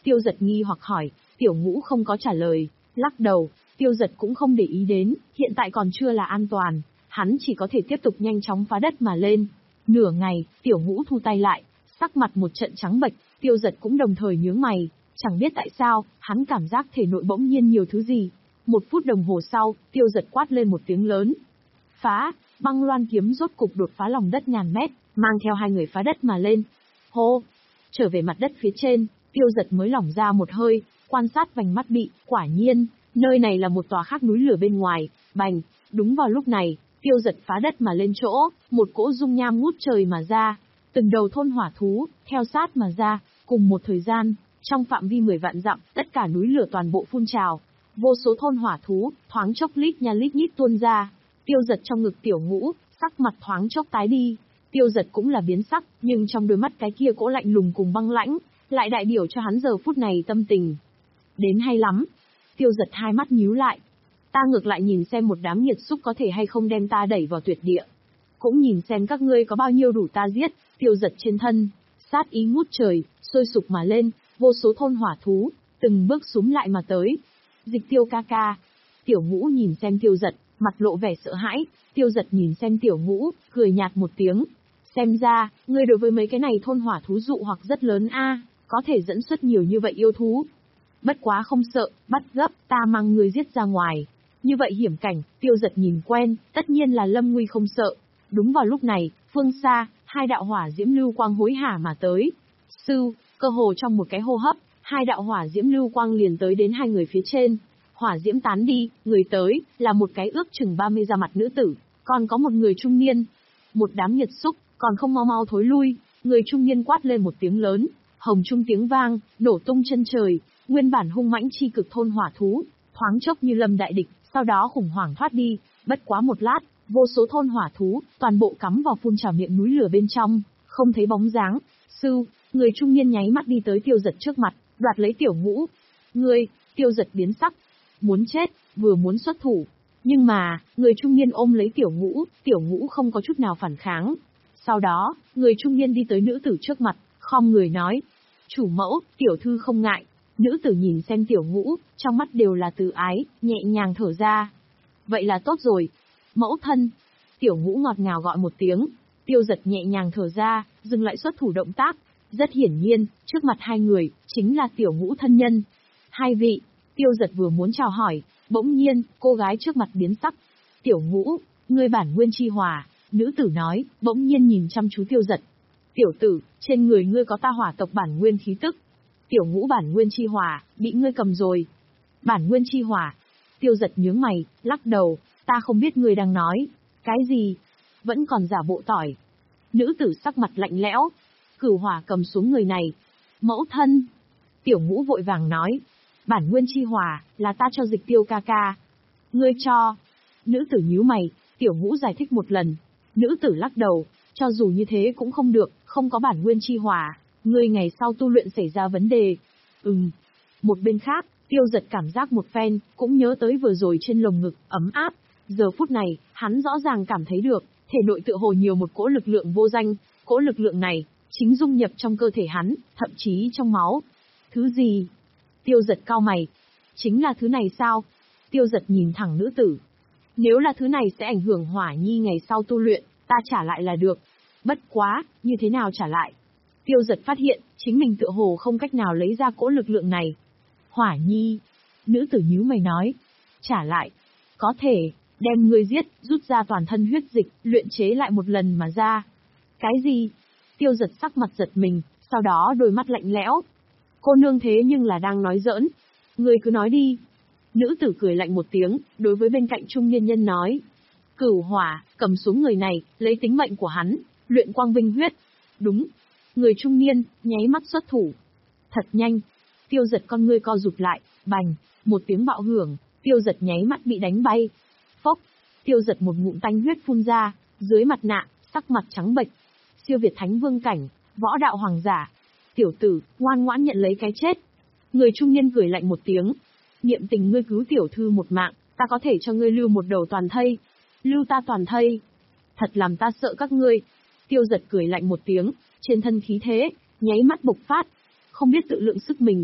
Tiêu Dật nghi hoặc hỏi, Tiểu Ngũ không có trả lời, lắc đầu, Tiêu Dật cũng không để ý đến, hiện tại còn chưa là an toàn, hắn chỉ có thể tiếp tục nhanh chóng phá đất mà lên. Nửa ngày, Tiểu Ngũ thu tay lại, sắc mặt một trận trắng bệch, Tiêu Dật cũng đồng thời nhướng mày, chẳng biết tại sao, hắn cảm giác thể nội bỗng nhiên nhiều thứ gì. Một phút đồng hồ sau, Tiêu Dật quát lên một tiếng lớn. Phá, băng loan kiếm rốt cục đột phá lòng đất ngàn mét, mang theo hai người phá đất mà lên. Hô! Trở về mặt đất phía trên, Tiêu Dật mới lỏng ra một hơi, quan sát vành mắt bị, quả nhiên, nơi này là một tòa khác núi lửa bên ngoài, bành, đúng vào lúc này, Tiêu Dật phá đất mà lên chỗ, một cỗ dung nham ngút trời mà ra, từng đầu thôn hỏa thú, theo sát mà ra, cùng một thời gian, trong phạm vi mười vạn dặm, tất cả núi lửa toàn bộ phun trào, vô số thôn hỏa thú, thoáng chốc lít nha lít nhít tuôn ra, Tiêu Dật trong ngực Tiểu Ngũ, sắc mặt thoáng chốc tái đi, Tiêu Dật cũng là biến sắc, nhưng trong đôi mắt cái kia cỗ lạnh lùng cùng băng lãnh, lại đại biểu cho hắn giờ phút này tâm tình. Đến hay lắm. Tiêu Dật hai mắt nhíu lại. Ta ngược lại nhìn xem một đám nghiệt xúc có thể hay không đem ta đẩy vào tuyệt địa. Cũng nhìn xem các ngươi có bao nhiêu đủ ta giết. Tiêu Dật trên thân, sát ý ngút trời, sôi sục mà lên, vô số thôn hỏa thú, từng bước xúm lại mà tới. Dịch Tiêu ca ca. Tiểu Ngũ nhìn xem Tiêu Dật, mặt lộ vẻ sợ hãi. Tiêu Dật nhìn xem Tiểu Ngũ, cười nhạt một tiếng. Xem ra, ngươi đối với mấy cái này thôn hỏa thú dụ hoặc rất lớn a, có thể dẫn xuất nhiều như vậy yêu thú. Bất quá không sợ, bắt gấp, ta mang ngươi giết ra ngoài. Như vậy hiểm cảnh, Tiêu Dật nhìn quen, tất nhiên là lâm nguy không sợ. Đúng vào lúc này, phương xa, hai đạo hỏa diễm lưu quang hối hả mà tới. Sư, cơ hồ trong một cái hô hấp, hai đạo hỏa diễm lưu quang liền tới đến hai người phía trên. Hỏa diễm tán đi, người tới, là một cái ước chừng ba mươi da mặt nữ tử, còn có một người trung niên. Một đám nghiệt xúc, còn không mau mau thối lui, người trung niên quát lên một tiếng lớn, hồng trung tiếng vang, nổ tung chân trời, nguyên bản hung mãnh chi cực thôn hỏa thú, thoáng chốc như lâm đại địch, sau đó khủng hoảng thoát đi, bất quá một lát, vô số thôn hỏa thú, toàn bộ cắm vào phun trào miệng núi lửa bên trong, không thấy bóng dáng. Sư, người trung niên nháy mắt đi tới Tiêu Dật trước mặt, đoạt lấy Tiểu Ngũ. Ngươi, Tiêu Dật biến sắc, muốn chết, vừa muốn xuất thủ. Nhưng mà, người trung niên ôm lấy Tiểu Ngũ, Tiểu Ngũ không có chút nào phản kháng. Sau đó, người trung niên đi tới nữ tử trước mặt, khom người nói. Chủ mẫu, tiểu thư không ngại. Nữ tử nhìn xem Tiểu Ngũ, trong mắt đều là từ ái, nhẹ nhàng thở ra. Vậy là tốt rồi. Mẫu thân. Tiểu Ngũ ngọt ngào gọi một tiếng. Tiêu Dật nhẹ nhàng thở ra, dừng lại xuất thủ động tác. Rất hiển nhiên, trước mặt hai người, chính là Tiểu Ngũ thân nhân. Hai vị. Tiêu Dật vừa muốn chào hỏi, bỗng nhiên, cô gái trước mặt biến sắc. Tiểu Ngũ, ngươi bản nguyên chi hỏa. Nữ tử nói, bỗng nhiên nhìn chăm chú Tiêu Dật. Tiểu tử, trên người ngươi có ta hỏa tộc bản nguyên khí tức. Tiểu Ngũ bản nguyên chi hỏa, bị ngươi cầm rồi. Bản nguyên chi hỏa. Tiêu Dật nhướng mày, lắc đầu, ta không biết ngươi đang nói. Cái gì? Vẫn còn giả bộ tỏi. Nữ tử sắc mặt lạnh lẽo. Cửu hỏa cầm xuống người này. Mẫu thân. Tiểu Ngũ vội vàng nói. Bản nguyên chi hỏa, là ta cho Dịch Tiêu ca ca. Ngươi cho. Nữ tử nhíu mày, Tiểu Ngũ giải thích một lần. Nữ tử lắc đầu, cho dù như thế cũng không được, không có bản nguyên chi hỏa, ngươi ngày sau tu luyện xảy ra vấn đề. Ừm. Một bên khác, Tiêu Dật cảm giác một phen, cũng nhớ tới vừa rồi trên lồng ngực, ấm áp. Giờ phút này, hắn rõ ràng cảm thấy được, thể nội tựa hồ nhiều một cỗ lực lượng vô danh, cỗ lực lượng này, chính dung nhập trong cơ thể hắn, thậm chí trong máu. Thứ gì? Tiêu Dật cau mày. Chính là thứ này sao? Tiêu Dật nhìn thẳng nữ tử. Nếu là thứ này sẽ ảnh hưởng Hỏa Nhi ngày sau tu luyện, ta trả lại là được. Bất quá, như thế nào trả lại? Tiêu Dật phát hiện, chính mình tựa hồ không cách nào lấy ra cỗ lực lượng này. Hỏa Nhi. Nữ tử nhíu mày nói. Trả lại. Có thể, đem ngươi giết, rút ra toàn thân huyết dịch, luyện chế lại một lần mà ra. Cái gì? Tiêu Dật sắc mặt giật mình, sau đó đôi mắt lạnh lẽo. Cô nương thế nhưng là đang nói giỡn. Ngươi cứ nói đi. Nữ tử cười lạnh một tiếng, đối với bên cạnh trung niên nhân nói. Cửu hỏa, cầm xuống người này, lấy tính mệnh của hắn, luyện quang vinh huyết. Đúng. Người trung niên, nháy mắt xuất thủ. Thật nhanh. Tiêu Dật con ngươi co rụt lại, bành, một tiếng bạo hưởng, Tiêu Dật nháy mắt bị đánh bay. Phốc. Tiêu Dật một ngụm tanh huyết phun ra, dưới mặt nạ, sắc mặt trắng bệch. Siêu việt thánh vương cảnh, võ đạo hoàng giả. Tiểu tử, ngoan ngoãn nhận lấy cái chết. Người trung niên cười lạnh một tiếng. Niệm tình ngươi cứu tiểu thư một mạng, ta có thể cho ngươi lưu một đầu toàn thây. Lưu ta toàn thây. Thật làm ta sợ các ngươi. Tiêu Dật cười lạnh một tiếng, trên thân khí thế, nháy mắt bộc phát. Không biết tự lượng sức mình.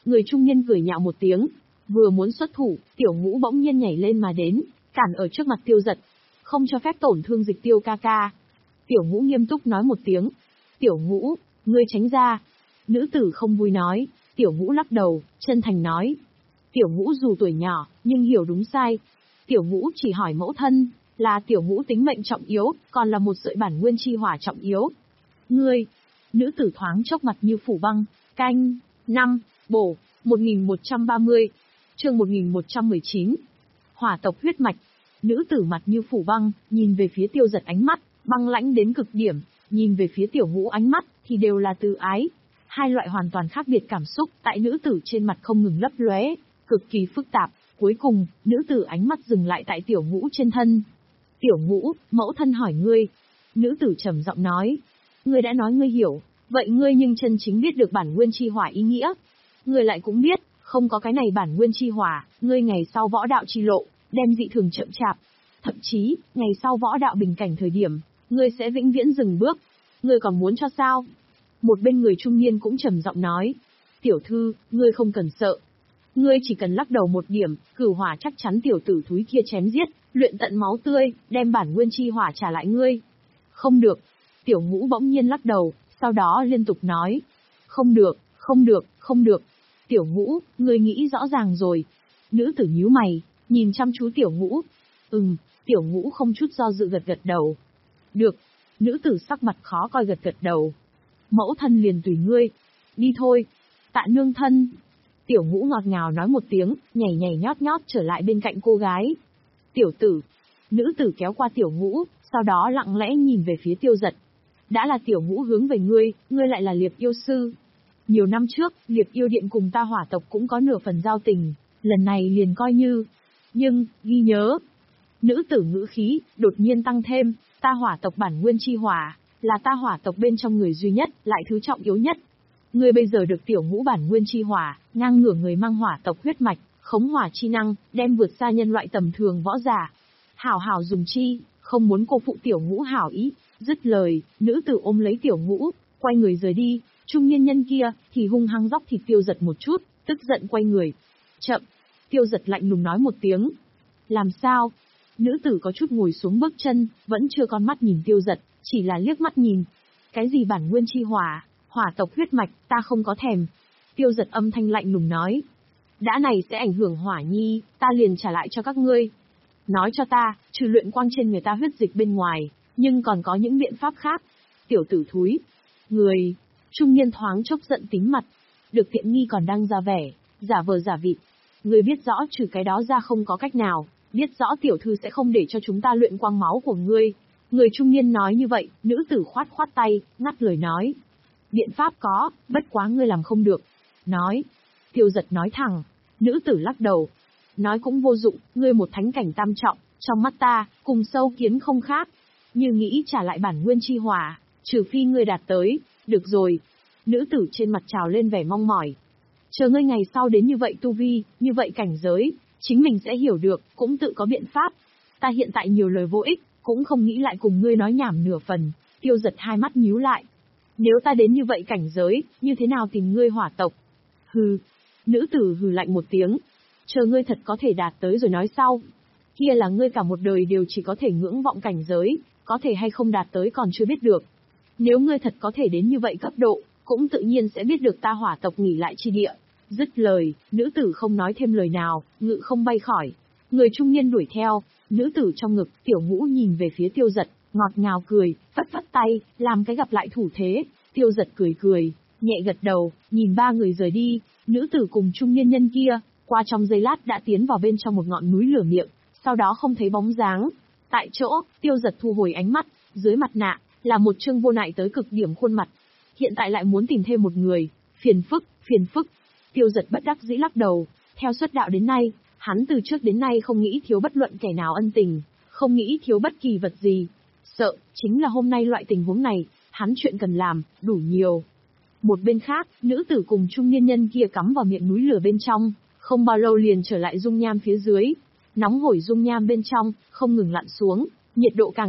Người trung niên cười nhạo một tiếng, vừa muốn xuất thủ, Tiểu Ngũ bỗng nhiên nhảy lên mà đến, cản ở trước mặt Tiêu Giật. Không cho phép tổn thương Dịch Tiêu ca ca. Tiểu Ngũ nghiêm túc nói một tiếng. Tiểu Ngũ, ngươi tránh ra. Nữ tử không vui nói. Tiểu Ngũ lắc đầu, chân thành nói. Tiểu Ngũ dù tuổi nhỏ, nhưng hiểu đúng sai. Tiểu Ngũ chỉ hỏi mẫu thân, là Tiểu Ngũ tính mệnh trọng yếu, còn là một sợi bản nguyên chi hỏa trọng yếu. Ngươi, nữ tử thoáng chốc mặt như phủ băng. Canh, năm, bổ, một nghìn một trăm ba mươi, chương một nghìn một trăm mười chín. Hỏa tộc huyết mạch. Nữ tử mặt như phủ băng, nhìn về phía Tiêu Giật ánh mắt, băng lãnh đến cực điểm, nhìn về phía Tiểu Ngũ ánh mắt, thì đều là từ ái. Hai loại hoàn toàn khác biệt cảm xúc, tại nữ tử trên mặt không ngừng lấp lóe, cực kỳ phức tạp. Cuối cùng, nữ tử ánh mắt dừng lại tại Tiểu Ngũ trên thân. Tiểu Ngũ, mẫu thân hỏi ngươi. Nữ tử trầm giọng nói. Ngươi đã nói ngươi hiểu, vậy ngươi nhưng chân chính biết được bản nguyên chi hỏa ý nghĩa. Ngươi lại cũng biết, không có cái này bản nguyên chi hỏa, ngươi ngày sau võ đạo chi lộ, đem dị thường chậm chạp. Thậm chí, ngày sau võ đạo bình cảnh thời điểm, ngươi sẽ vĩnh viễn dừng bước. Ngươi còn muốn cho sao? Một bên người trung niên cũng trầm giọng nói. Tiểu thư, ngươi không cần sợ. Ngươi chỉ cần lắc đầu một điểm, cửu hỏa chắc chắn tiểu tử thúi kia chém giết, luyện tận máu tươi, đem bản nguyên chi hỏa trả lại ngươi. Không được. Tiểu Ngũ bỗng nhiên lắc đầu, sau đó liên tục nói. Không được, không được, không được. Tiểu Ngũ, ngươi nghĩ rõ ràng rồi. Nữ tử nhíu mày, nhìn chăm chú Tiểu Ngũ. Ừm, Tiểu Ngũ không chút do dự gật gật đầu. Được. Nữ tử sắc mặt khó coi gật gật đầu. Mẫu thân liền tùy ngươi. Đi thôi. Tạ nương thân. Tiểu Ngũ ngọt ngào nói một tiếng, nhảy nhảy nhót nhót trở lại bên cạnh cô gái. Tiểu tử. Nữ tử kéo qua Tiểu Ngũ, sau đó lặng lẽ nhìn về phía Tiêu Giật. Đã là Tiểu Ngũ hướng về ngươi, ngươi lại là Liệp yêu sư. Nhiều năm trước, Liệp yêu điện cùng ta hỏa tộc cũng có nửa phần giao tình, lần này liền coi như. Nhưng, ghi nhớ. Nữ tử ngữ khí, đột nhiên tăng thêm, ta hỏa tộc bản nguyên chi hỏa, là ta hỏa tộc bên trong người duy nhất, lại thứ trọng yếu nhất. Ngươi bây giờ được Tiểu Ngũ bản nguyên chi hỏa, ngang ngửa người mang hỏa tộc huyết mạch, khống hỏa chi năng, đem vượt xa nhân loại tầm thường võ giả. Hảo hảo dùng chi, không muốn cô phụ Tiểu Ngũ hảo ý. Dứt lời, nữ tử ôm lấy Tiểu Ngũ, quay người rời đi. Trung niên nhân kia thì hung hăng dóc thịt Tiêu Giật một chút, tức giận quay người. Chậm. Tiêu Giật lạnh lùng nói một tiếng. Làm sao? Nữ tử có chút ngồi xuống bước chân, vẫn chưa con mắt nhìn Tiêu Giật, chỉ là liếc mắt nhìn. Cái gì bản nguyên chi hỏa, hỏa tộc huyết mạch, ta không có thèm. Tiêu Giật âm thanh lạnh lùng nói. Đã này sẽ ảnh hưởng Hỏa Nhi, ta liền trả lại cho các ngươi. Nói cho ta, trừ luyện quang trên người ta huyết dịch bên ngoài, nhưng còn có những biện pháp khác. Tiểu tử thúi. Người. Trung niên thoáng chốc giận tím mặt. Được tiện nghi còn đang ra vẻ, giả vờ giả vịt. Người biết rõ trừ cái đó ra không có cách nào, biết rõ tiểu thư sẽ không để cho chúng ta luyện quang máu của ngươi. Người trung niên nói như vậy, nữ tử khoát khoát tay, ngắt lời nói. Biện pháp có, bất quá ngươi làm không được. Nói. Tiêu Giật nói thẳng. Nữ tử lắc đầu. Nói cũng vô dụng, ngươi một thánh cảnh tam trọng, trong mắt ta, cùng sâu kiến không khác. Như nghĩ trả lại bản nguyên chi hỏa, trừ phi ngươi đạt tới. Được rồi. Nữ tử trên mặt trào lên vẻ mong mỏi. Chờ ngươi ngày sau đến như vậy tu vi, như vậy cảnh giới, chính mình sẽ hiểu được, cũng tự có biện pháp. Ta hiện tại nhiều lời vô ích, cũng không nghĩ lại cùng ngươi nói nhảm nửa phần. Tiêu Giật hai mắt nhíu lại. Nếu ta đến như vậy cảnh giới, như thế nào tìm ngươi hỏa tộc? Hừ. Nữ tử hừ lạnh một tiếng. Chờ ngươi thật có thể đạt tới rồi nói sau. Kia là ngươi cả một đời đều chỉ có thể ngưỡng vọng cảnh giới, có thể hay không đạt tới còn chưa biết được. Nếu ngươi thật có thể đến như vậy cấp độ, cũng tự nhiên sẽ biết được ta hỏa tộc nghỉ lại chi địa. Dứt lời, nữ tử không nói thêm lời nào, ngự không bay khỏi. Người trung niên đuổi theo, nữ tử trong ngực, Tiểu Ngũ nhìn về phía Tiêu Giật, ngọt ngào cười, phất phất tay, làm cái gặp lại thủ thế. Tiêu Giật cười cười, nhẹ gật đầu, nhìn ba người rời đi. Nữ tử cùng trung niên nhân kia, qua trong giây lát đã tiến vào bên trong một ngọn núi lửa miệng, sau đó không thấy bóng dáng. Tại chỗ, Tiêu Giật thu hồi ánh mắt, dưới mặt nạ là một trương vô nại tới cực điểm khuôn mặt. Hiện tại lại muốn tìm thêm một người, phiền phức, phiền phức. Tiêu Giật bất đắc dĩ lắc đầu, theo xuất đạo đến nay, hắn từ trước đến nay không nghĩ thiếu bất luận kẻ nào ân tình, không nghĩ thiếu bất kỳ vật gì. Sợ, chính là hôm nay loại tình huống này, hắn chuyện cần làm, đủ nhiều. Một bên khác, nữ tử cùng trung niên nhân kia cắm vào miệng núi lửa bên trong, không bao lâu liền trở lại dung nham phía dưới. Nóng hổi dung nham bên trong, không ngừng lặn xuống, nhiệt độ càng